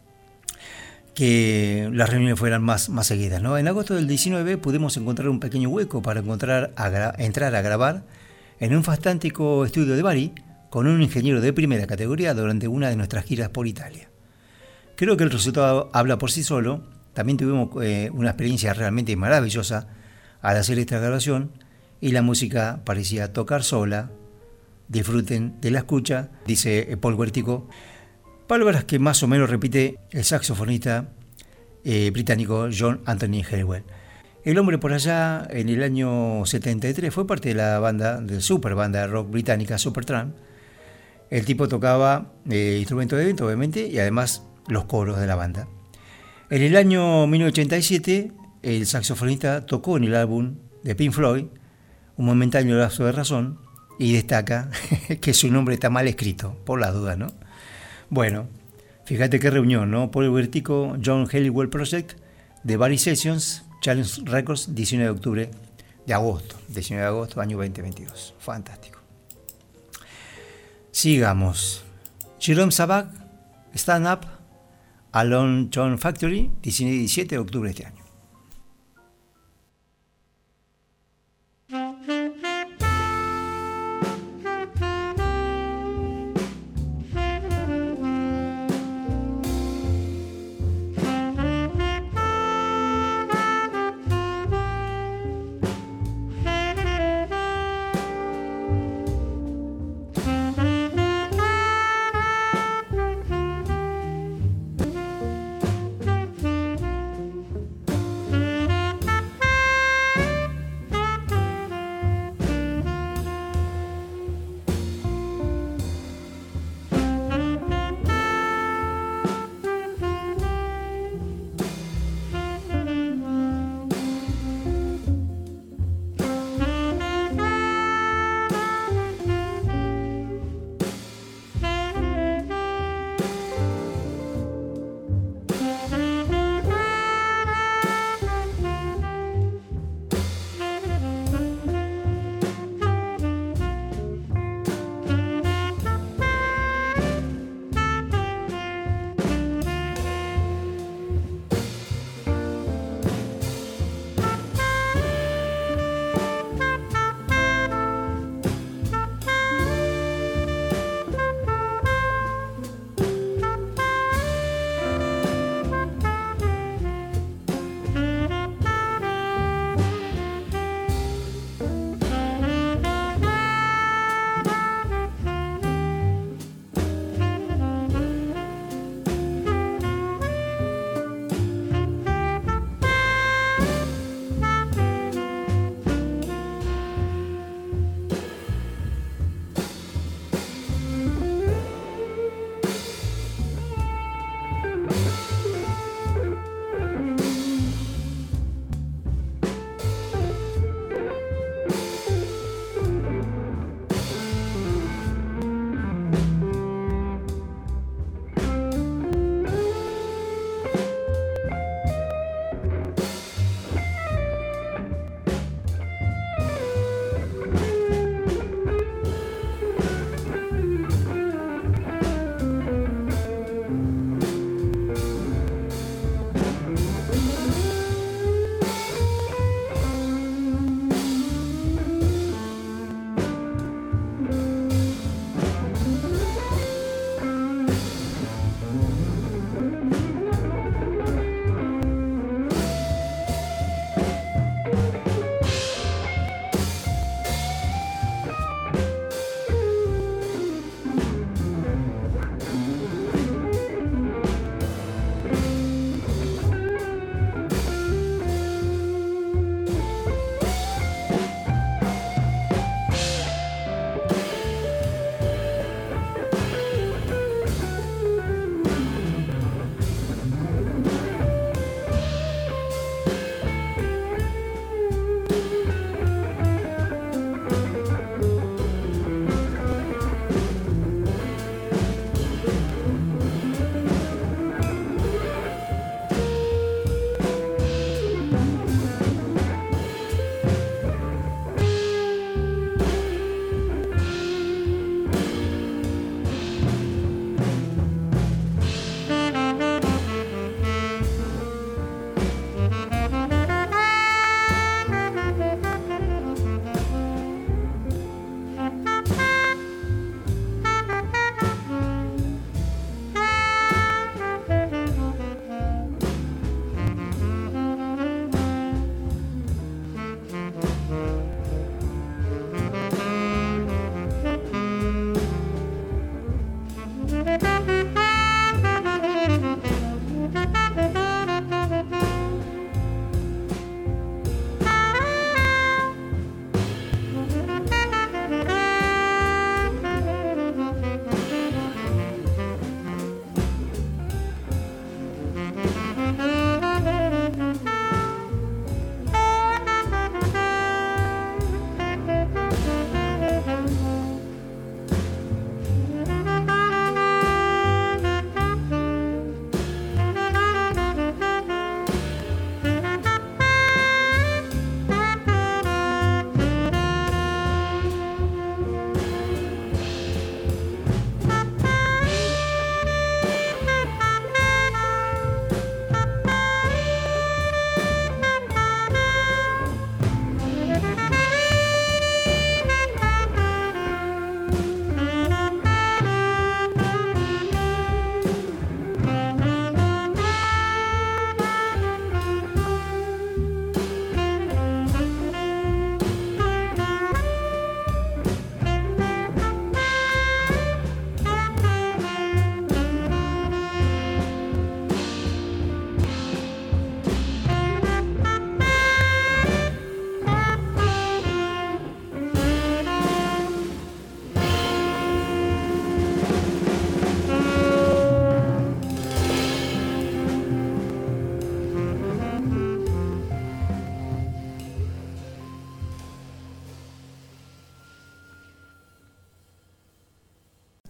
Speaker 4: que las reuniones fueran más, más seguidas, ¿no? En agosto del diecinueve pudimos encontrar un pequeño hueco para encontrar a gra- entrar a grabar en un fantástico estudio de Bari con un ingeniero de primera categoría durante una de nuestras giras por Italia. Creo que el resultado habla por sí solo. También tuvimos eh, una experiencia realmente maravillosa al hacer esta grabación y la música parecía tocar sola. Disfruten de la escucha, dice Paul Guertico. Palabras que más o menos repite el saxofonista eh, británico John Anthony Helliwell. El hombre por allá en el año setenta y tres fue parte de la banda, de super banda de rock británica Supertramp. El tipo tocaba eh, instrumentos de viento, obviamente, y además los coros de la banda. En el año mil novecientos ochenta y siete, el saxofonista tocó en el álbum de Pink Floyd, Un momentáneo lapso de razón, y destaca que su nombre está mal escrito, por las dudas, ¿no? Bueno, fíjate qué reunión, ¿no? Paul Guertico, John Helliwell Project, de Bari Sessions, Challenge Records, diecinueve de octubre de agosto, diecinueve de agosto, año veinte veintidós. Fantástico. Sigamos. Jerome Sabac, Stand Up, Alone John Factory, diecinueve y diecisiete de octubre de este año.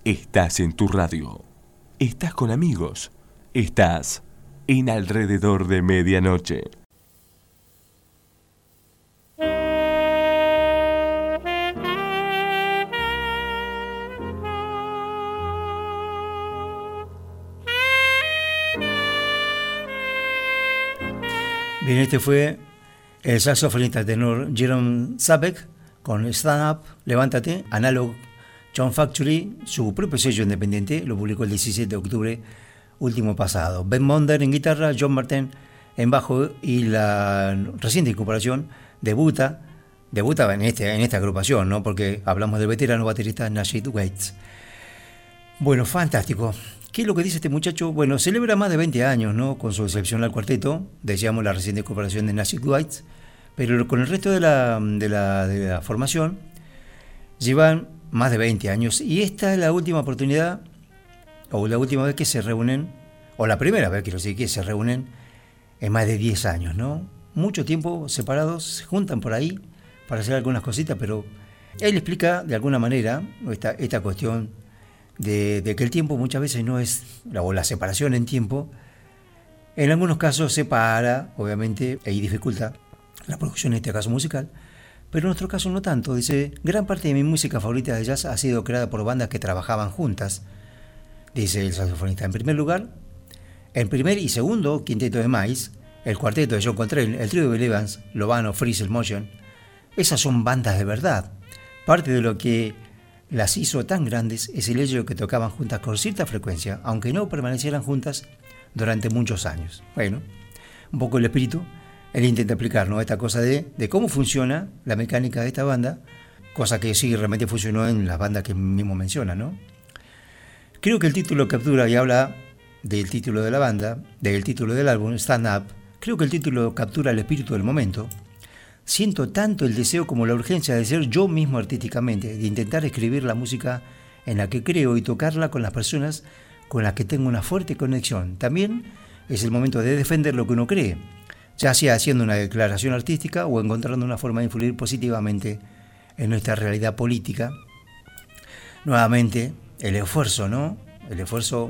Speaker 2: Estás en tu radio. Estás con amigos. Estás en Alrededor de Medianoche.
Speaker 4: Bien, este fue el saxofonista tenor Jerome Sabek con Stand Up, Levántate, Analog John Factory, su propio sello independiente, lo publicó el diecisiete de octubre último pasado. Ben Monder en guitarra, John Martin en bajo y la reciente incorporación debuta, debuta en, este, en esta agrupación, ¿no? Porque hablamos del veterano baterista Nasheed Waits. Bueno, fantástico. ¿Qué es lo que dice este muchacho? Bueno, celebra más de veinte años, ¿no? Con su excepcional cuarteto, decíamos la reciente incorporación de Nasheed Waits, pero con el resto de la, de la, de la formación llevan más de veinte años y esta es la última oportunidad o la última vez que se reúnen, o la primera vez, quiero decir, que se reúnen en más de diez años, ¿no? Mucho tiempo separados, se juntan por ahí para hacer algunas cositas, pero él explica de alguna manera esta, esta cuestión de, de que el tiempo muchas veces no es, o la separación en tiempo, en algunos casos separa, obviamente, y dificulta la producción, en este caso musical, pero en nuestro caso no tanto. Dice, gran parte de mi música favorita de jazz ha sido creada por bandas que trabajaban juntas, dice el saxofonista. En primer lugar, en primer y segundo quinteto de Miles, el cuarteto de John Coltrane, el trío de Bill Evans, Lovano, Freeze, Motion, esas son bandas de verdad. Parte de lo que las hizo tan grandes es el hecho de que tocaban juntas con cierta frecuencia, aunque no permanecieran juntas durante muchos años. Bueno, un poco el espíritu. Él intenta explicar, ¿no?, esta cosa de, de cómo funciona la mecánica de esta banda, cosa que sí realmente funcionó en las bandas que mismo menciona, ¿no? Creo que el título captura y habla del título de la banda, del título del álbum, Stand Up. Creo que el título captura el espíritu del momento. Siento tanto el deseo como la urgencia de ser yo mismo artísticamente, de intentar escribir la música en la que creo y tocarla con las personas con las que tengo una fuerte conexión. También es el momento de defender lo que uno cree, ya sea haciendo una declaración artística o encontrando una forma de influir positivamente en nuestra realidad política. Nuevamente, el esfuerzo, ¿no? El esfuerzo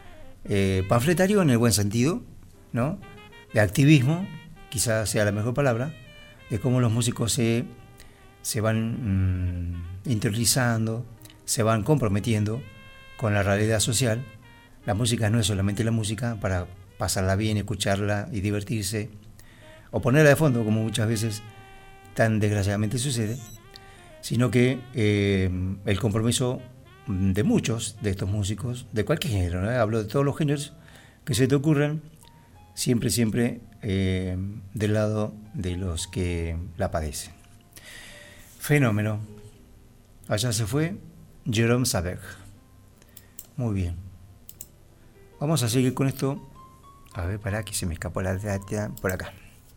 Speaker 4: eh, panfletario en el buen sentido, ¿no? De activismo, quizás sea la mejor palabra, de cómo los músicos se, se van mmm, interiorizando, se van comprometiendo con la realidad social. La música no es solamente la música para pasarla bien, escucharla y divertirse, o ponerla de fondo, como muchas veces tan desgraciadamente sucede, sino que eh, el compromiso de muchos de estos músicos, de cualquier género, ¿no? Hablo de todos los géneros que se te ocurran, siempre, siempre eh, del lado de los que la padecen. Fenómeno. Allá se fue Jerome Sabek. Muy bien. Vamos a seguir con esto. A ver, para que se me escapó la data por acá.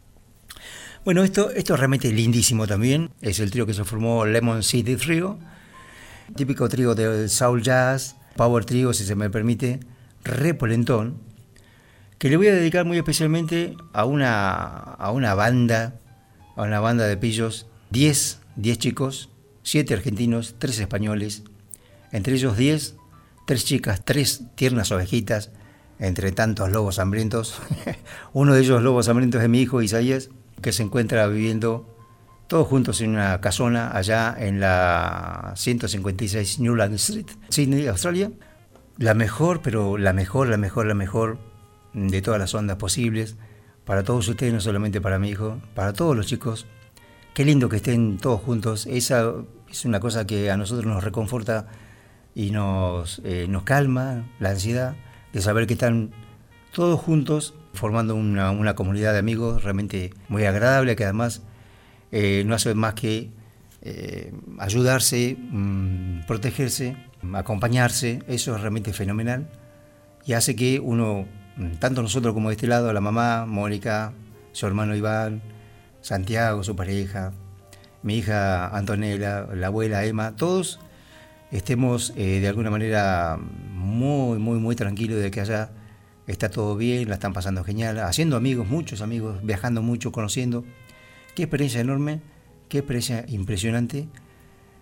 Speaker 4: Bueno, esto, esto es realmente lindísimo también. Es el trío que se formó Lemon City Trio. Típico trío del soul jazz, power trio, si se me permite, repolentón, que le voy a dedicar muy especialmente a una, a una banda, a una banda de pillos, diez chicos, siete argentinos, tres españoles, entre ellos diez, tres chicas, tres tiernas ovejitas, entre tantos lobos hambrientos. Uno de ellos lobos hambrientos es mi hijo Isaías, que se encuentra viviendo todos juntos en una casona allá en la ciento cincuenta y seis Newland Street, Sydney, Australia. La mejor, pero la mejor, la mejor, la mejor de todas las ondas posibles para todos ustedes, no solamente para mi hijo, para todos los chicos. Qué lindo que estén todos juntos. Esa es una cosa que a nosotros nos reconforta y nos, eh, nos calma la ansiedad de saber que están todos juntos formando una, una comunidad de amigos realmente muy agradable, que además eh, no hace más que eh, ayudarse, mmm, protegerse, acompañarse. Eso es realmente fenomenal y hace que uno, tanto nosotros como de este lado, la mamá, Mónica, su hermano Iván, Santiago, su pareja, mi hija Antonella, la abuela Emma, todos estemos eh, de alguna manera muy, muy, muy tranquilos de que allá está todo bien, la están pasando genial, haciendo amigos, muchos amigos, viajando mucho, conociendo. Qué experiencia enorme, qué experiencia impresionante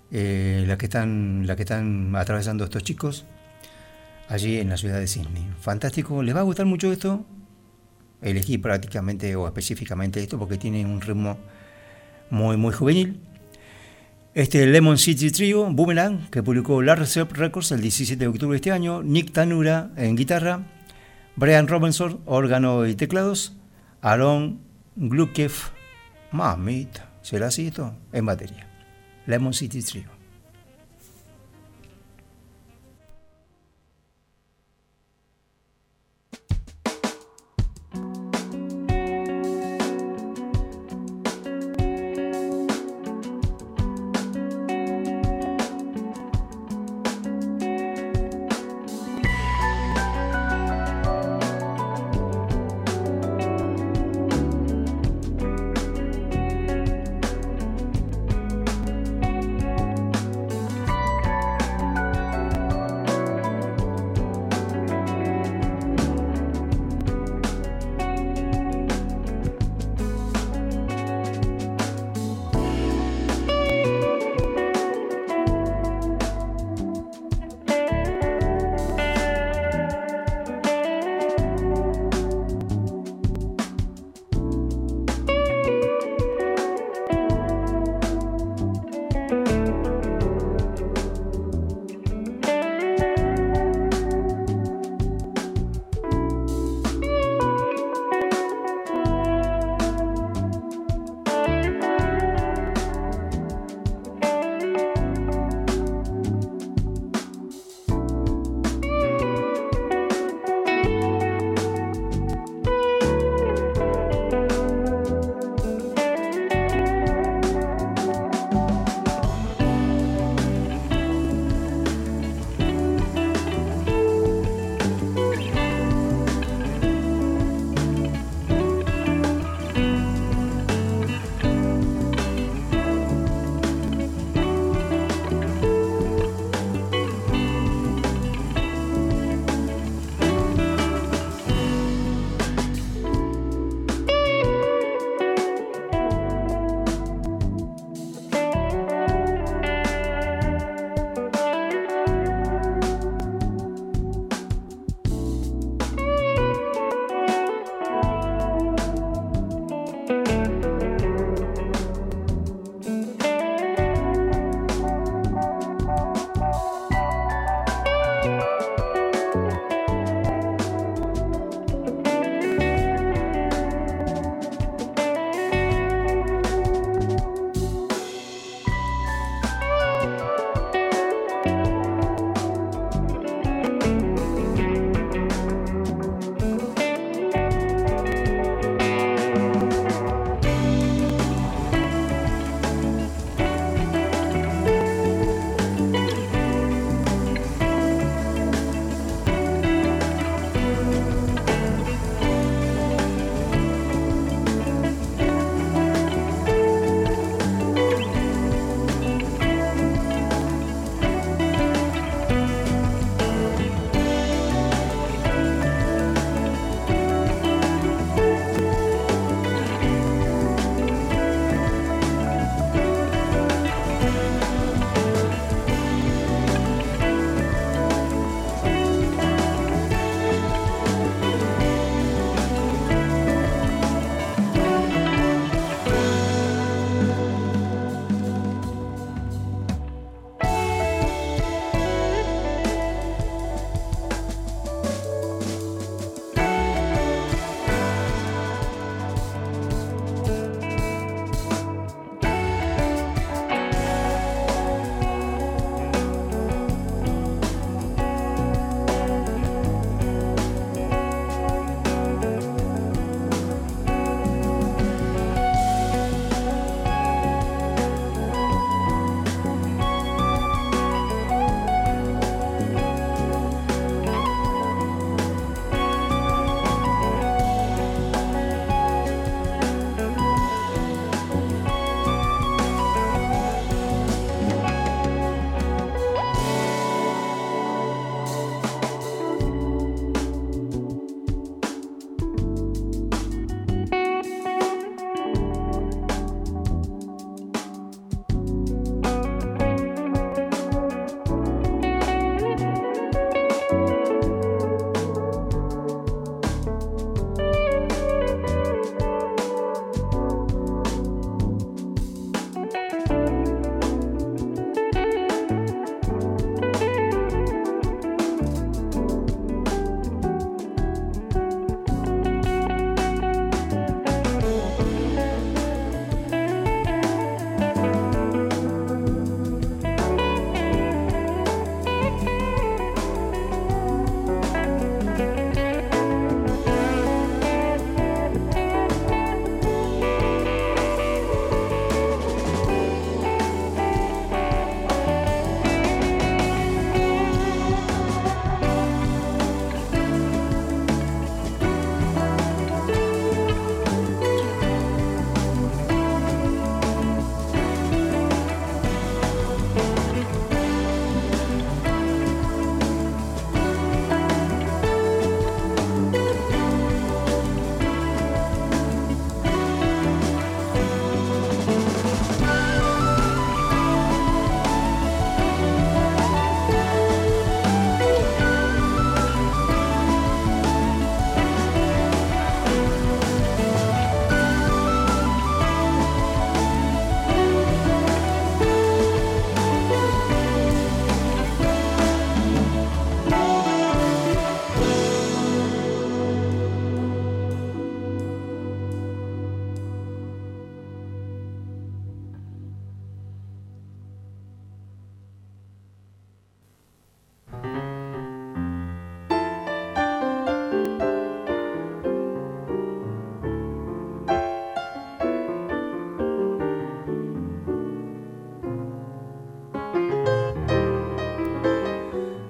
Speaker 4: eh, la, que están, la que están atravesando estos chicos allí en la ciudad de Sydney. Fantástico, les va a gustar mucho esto. Elegí prácticamente o específicamente esto porque tiene un ritmo muy, muy juvenil. Este Lemon City Trio, Boomerang, que publicó Lars Records el diecisiete de octubre de este año. Nick Tanura en guitarra, Brian Robinson, órgano y teclados, Aaron Glukev, mamita, ¿será así esto? En batería. Lemon City Trio.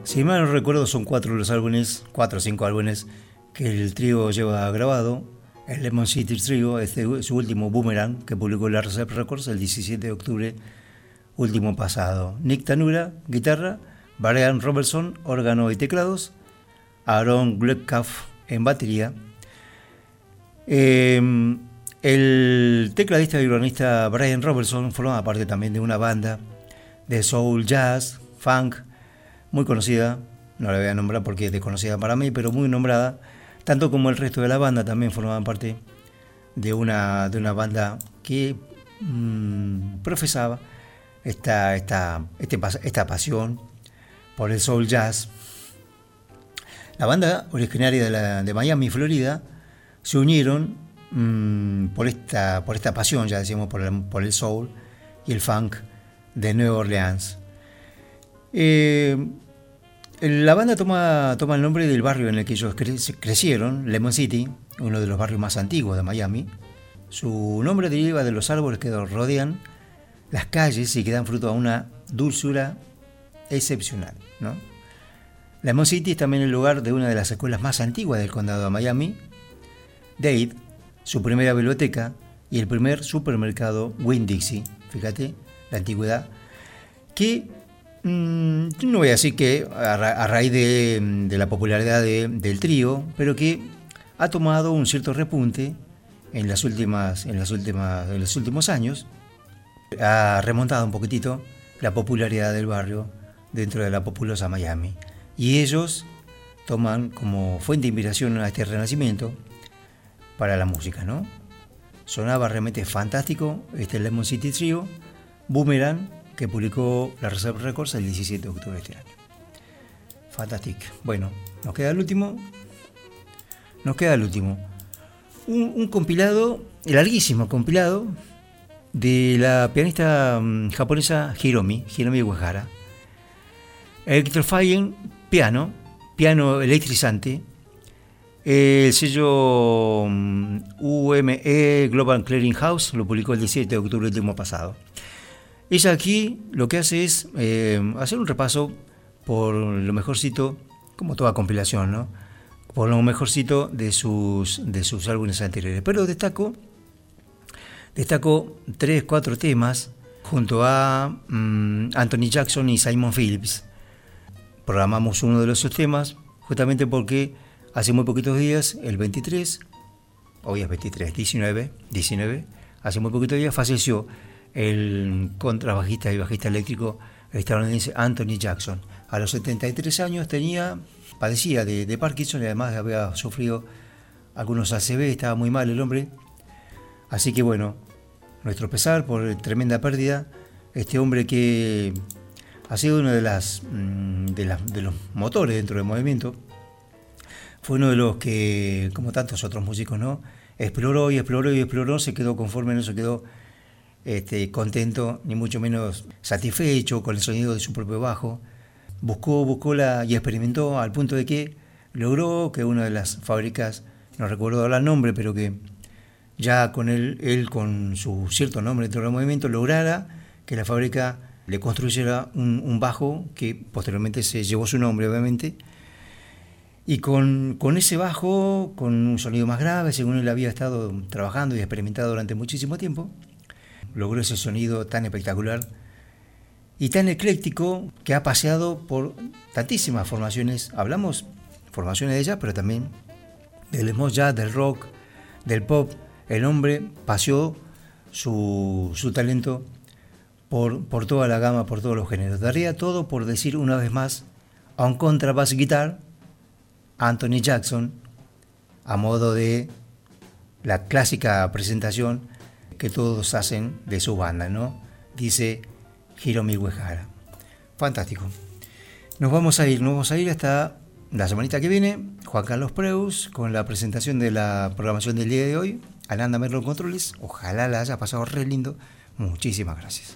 Speaker 4: Si mal no recuerdo, son cuatro los álbumes, cuatro o cinco álbumes que el trío lleva grabado. El Lemon City Trio, este, su último Boomerang, que publicó la Reserve Records el diecisiete de octubre último pasado. Nick Tanura, guitarra, Brian Robertson, órgano y teclados, Aaron Gluckaff en batería. Eh, el tecladista y organista Brian Robertson formaba parte también de una banda de soul, jazz, funk, muy conocida, no la voy a nombrar porque es desconocida para mí, pero muy nombrada, tanto como el resto de la banda también formaban parte de una, de una banda que mmm, profesaba esta, esta, este, esta pasión por el soul jazz. La banda, originaria de, la, de Miami, Florida, se unieron mmm, por, esta, por esta pasión, ya decíamos, por el, por el soul y el funk de Nueva Orleans. Eh, la banda toma, toma el nombre del barrio en el que ellos cre- crecieron, Lemon City, uno de los barrios más antiguos de Miami. Su nombre deriva de los árboles que rodean las calles y que dan fruto a una dulzura excepcional, ¿no? Lemon City es también el lugar de una de las escuelas más antiguas del condado de Miami, Dade, su primera biblioteca y el primer supermercado Winn-Dixie, fíjate la antigüedad, que mmm, no voy a decir que a, ra- a raíz de, de la popularidad de, del trío, pero que ha tomado un cierto repunte en las últimas, en las últimas, en los últimos años, ha remontado un poquitito la popularidad del barrio dentro de la populosa Miami. Y ellos toman como fuente de inspiración a este renacimiento para la música, ¿no? Sonaba realmente fantástico este Lemon City Trio, Boomerang, que publicó la Reserve Records el diecisiete de octubre de este año. Fantástico. Bueno, nos queda el último. Nos queda el último. Un, un compilado, el larguísimo compilado, de la pianista um, japonesa Hiromi, Hiromi Uehara. Electrifying Piano, piano electrizante. El sello um, U M E Global Clearing House lo publicó el diecisiete de octubre del último pasado. Ella aquí lo que hace es eh, hacer un repaso por lo mejorcito, como toda compilación, ¿no? Por lo mejorcito de sus, de sus álbumes anteriores. Pero destaco, destaco tres, cuatro temas junto a um, Anthony Jackson y Simon Phillips. Programamos uno de los temas justamente porque hace muy poquitos días, el veintitrés, hoy es veintitrés, diecinueve, diecinueve, hace muy poquitos días falleció el contrabajista y bajista eléctrico estadounidense Anthony Jackson. A los setenta y tres años tenía, padecía de, de Parkinson y además había sufrido algunos A C V, estaba muy mal el hombre. Así que bueno, nuestro pesar por tremenda pérdida. Este hombre que ha sido uno de, las, de, las, de los motores dentro del movimiento. Fue uno de los que, como tantos otros músicos, ¿no? Exploró y exploró y exploró, se quedó conforme, no se quedó este, contento, ni mucho menos satisfecho con el sonido de su propio bajo. Buscó, buscó la, y experimentó al punto de que logró que una de las fábricas, no recuerdo ahora el nombre, pero que ya con él, él con su cierto nombre dentro del movimiento, lograra que la fábrica le construyera un, un bajo que posteriormente se llevó su nombre, obviamente. Y con, con ese bajo, con un sonido más grave, según él había estado trabajando y experimentado durante muchísimo tiempo, logró ese sonido tan espectacular y tan ecléctico que ha paseado por tantísimas formaciones. Hablamos formaciones de jazz, pero también del smooth jazz, del rock, del pop. El hombre paseó su, su talento por, por toda la gama, por todos los géneros. Daría todo por decir una vez más a un contrabass guitar, Anthony Jackson, a modo de la clásica presentación que todos hacen de su banda, ¿no? Dice Hiromi Uehara. Fantástico. Nos vamos a ir, nos vamos a ir hasta la semanita que viene. Juan Carlos Preus con la presentación de la programación del día de hoy. Ananda Merlo en controles. Ojalá la haya pasado re lindo. Muchísimas gracias.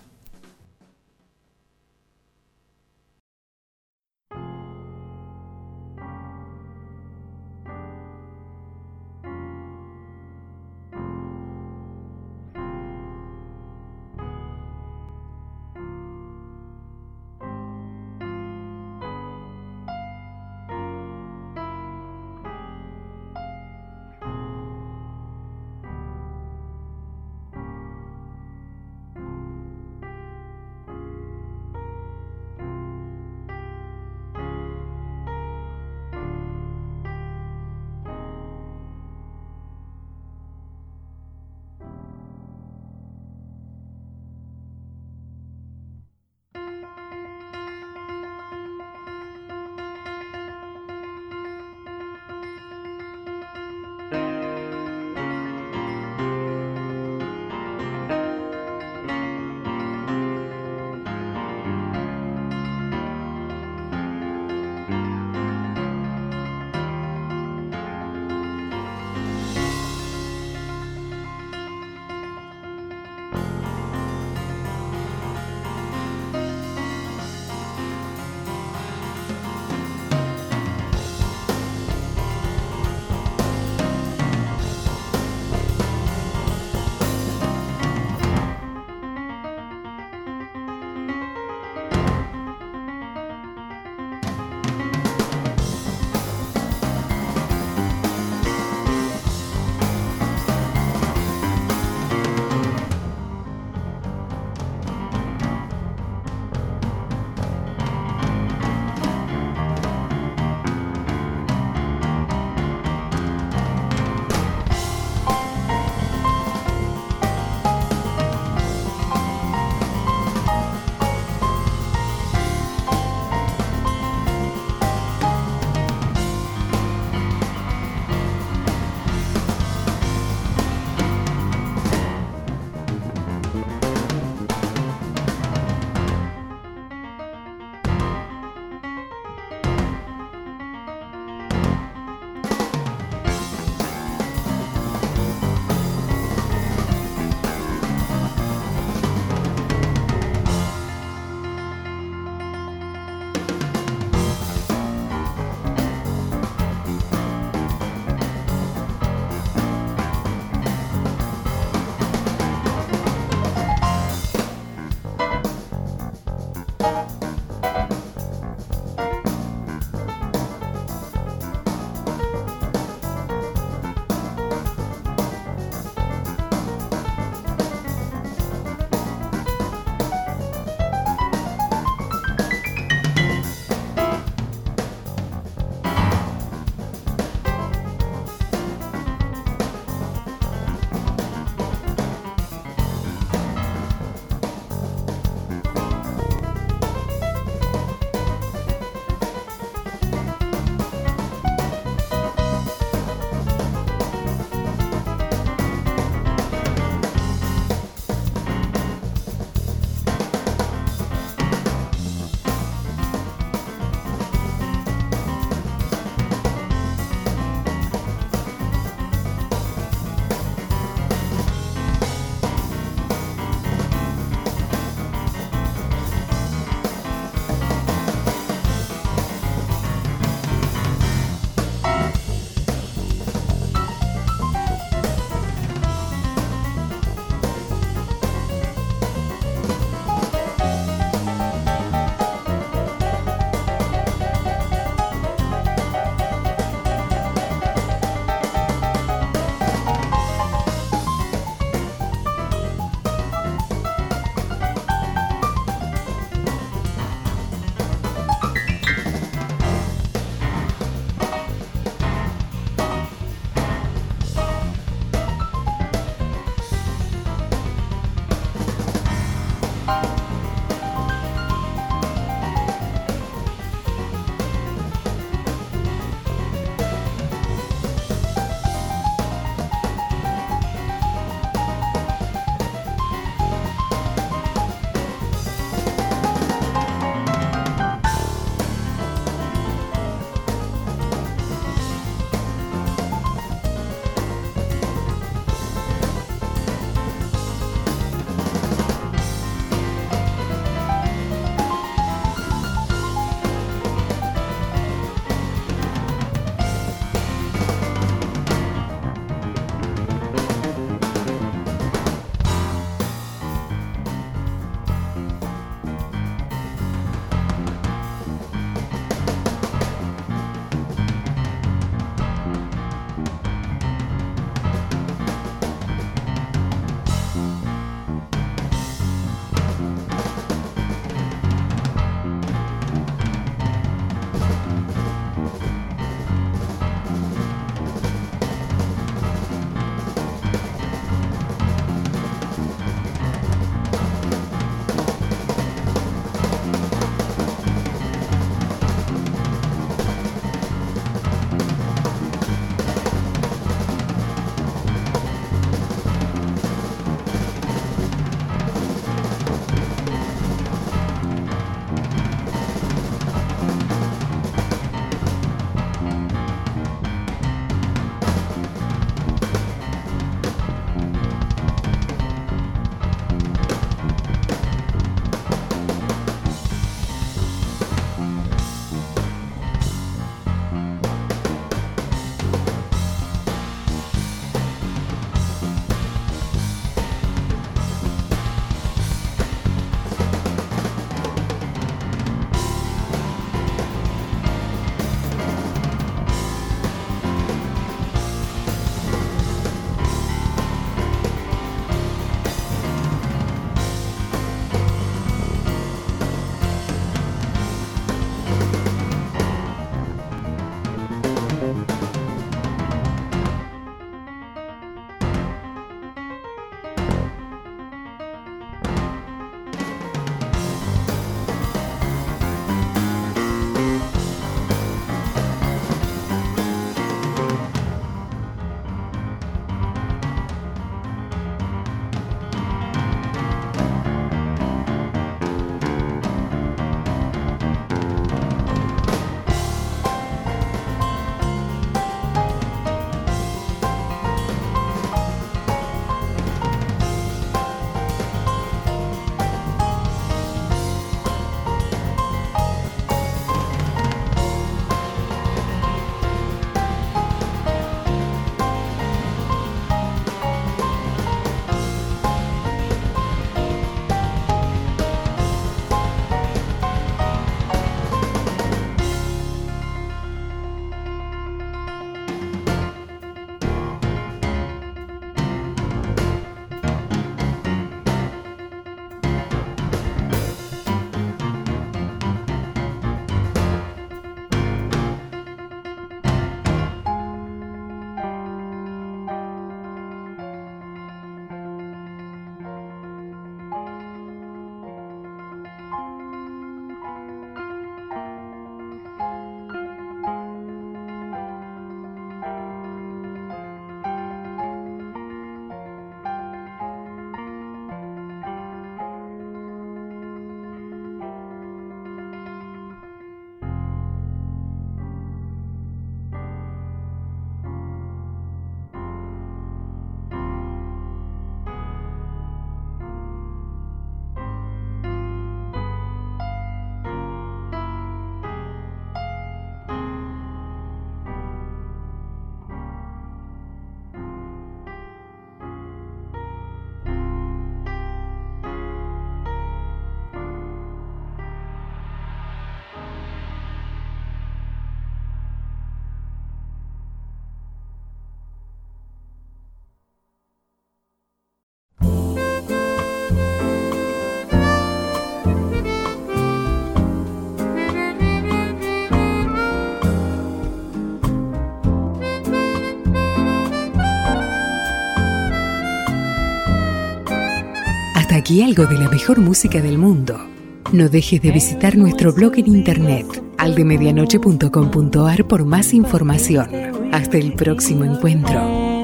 Speaker 8: aquí algo de la mejor música del mundo. No dejes de visitar nuestro blog en internet, aldemedianoche punto com punto ar, por más información. Hasta el próximo encuentro.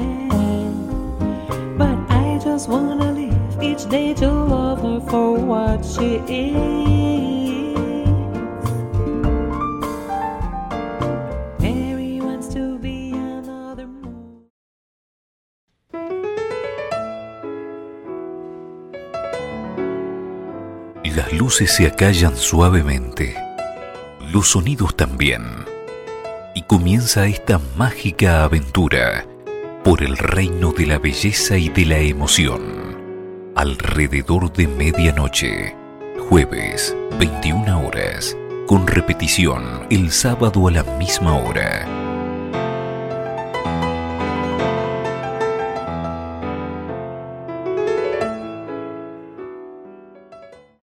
Speaker 5: But I just wanna live each day to love her for what she is. Mary wants to be another moon.
Speaker 1: Las luces se acallan suavemente, los sonidos también, y comienza esta mágica aventura por el reino de la belleza y de la emoción. Alrededor de medianoche, jueves, veintiuna horas, con repetición el sábado a la misma hora.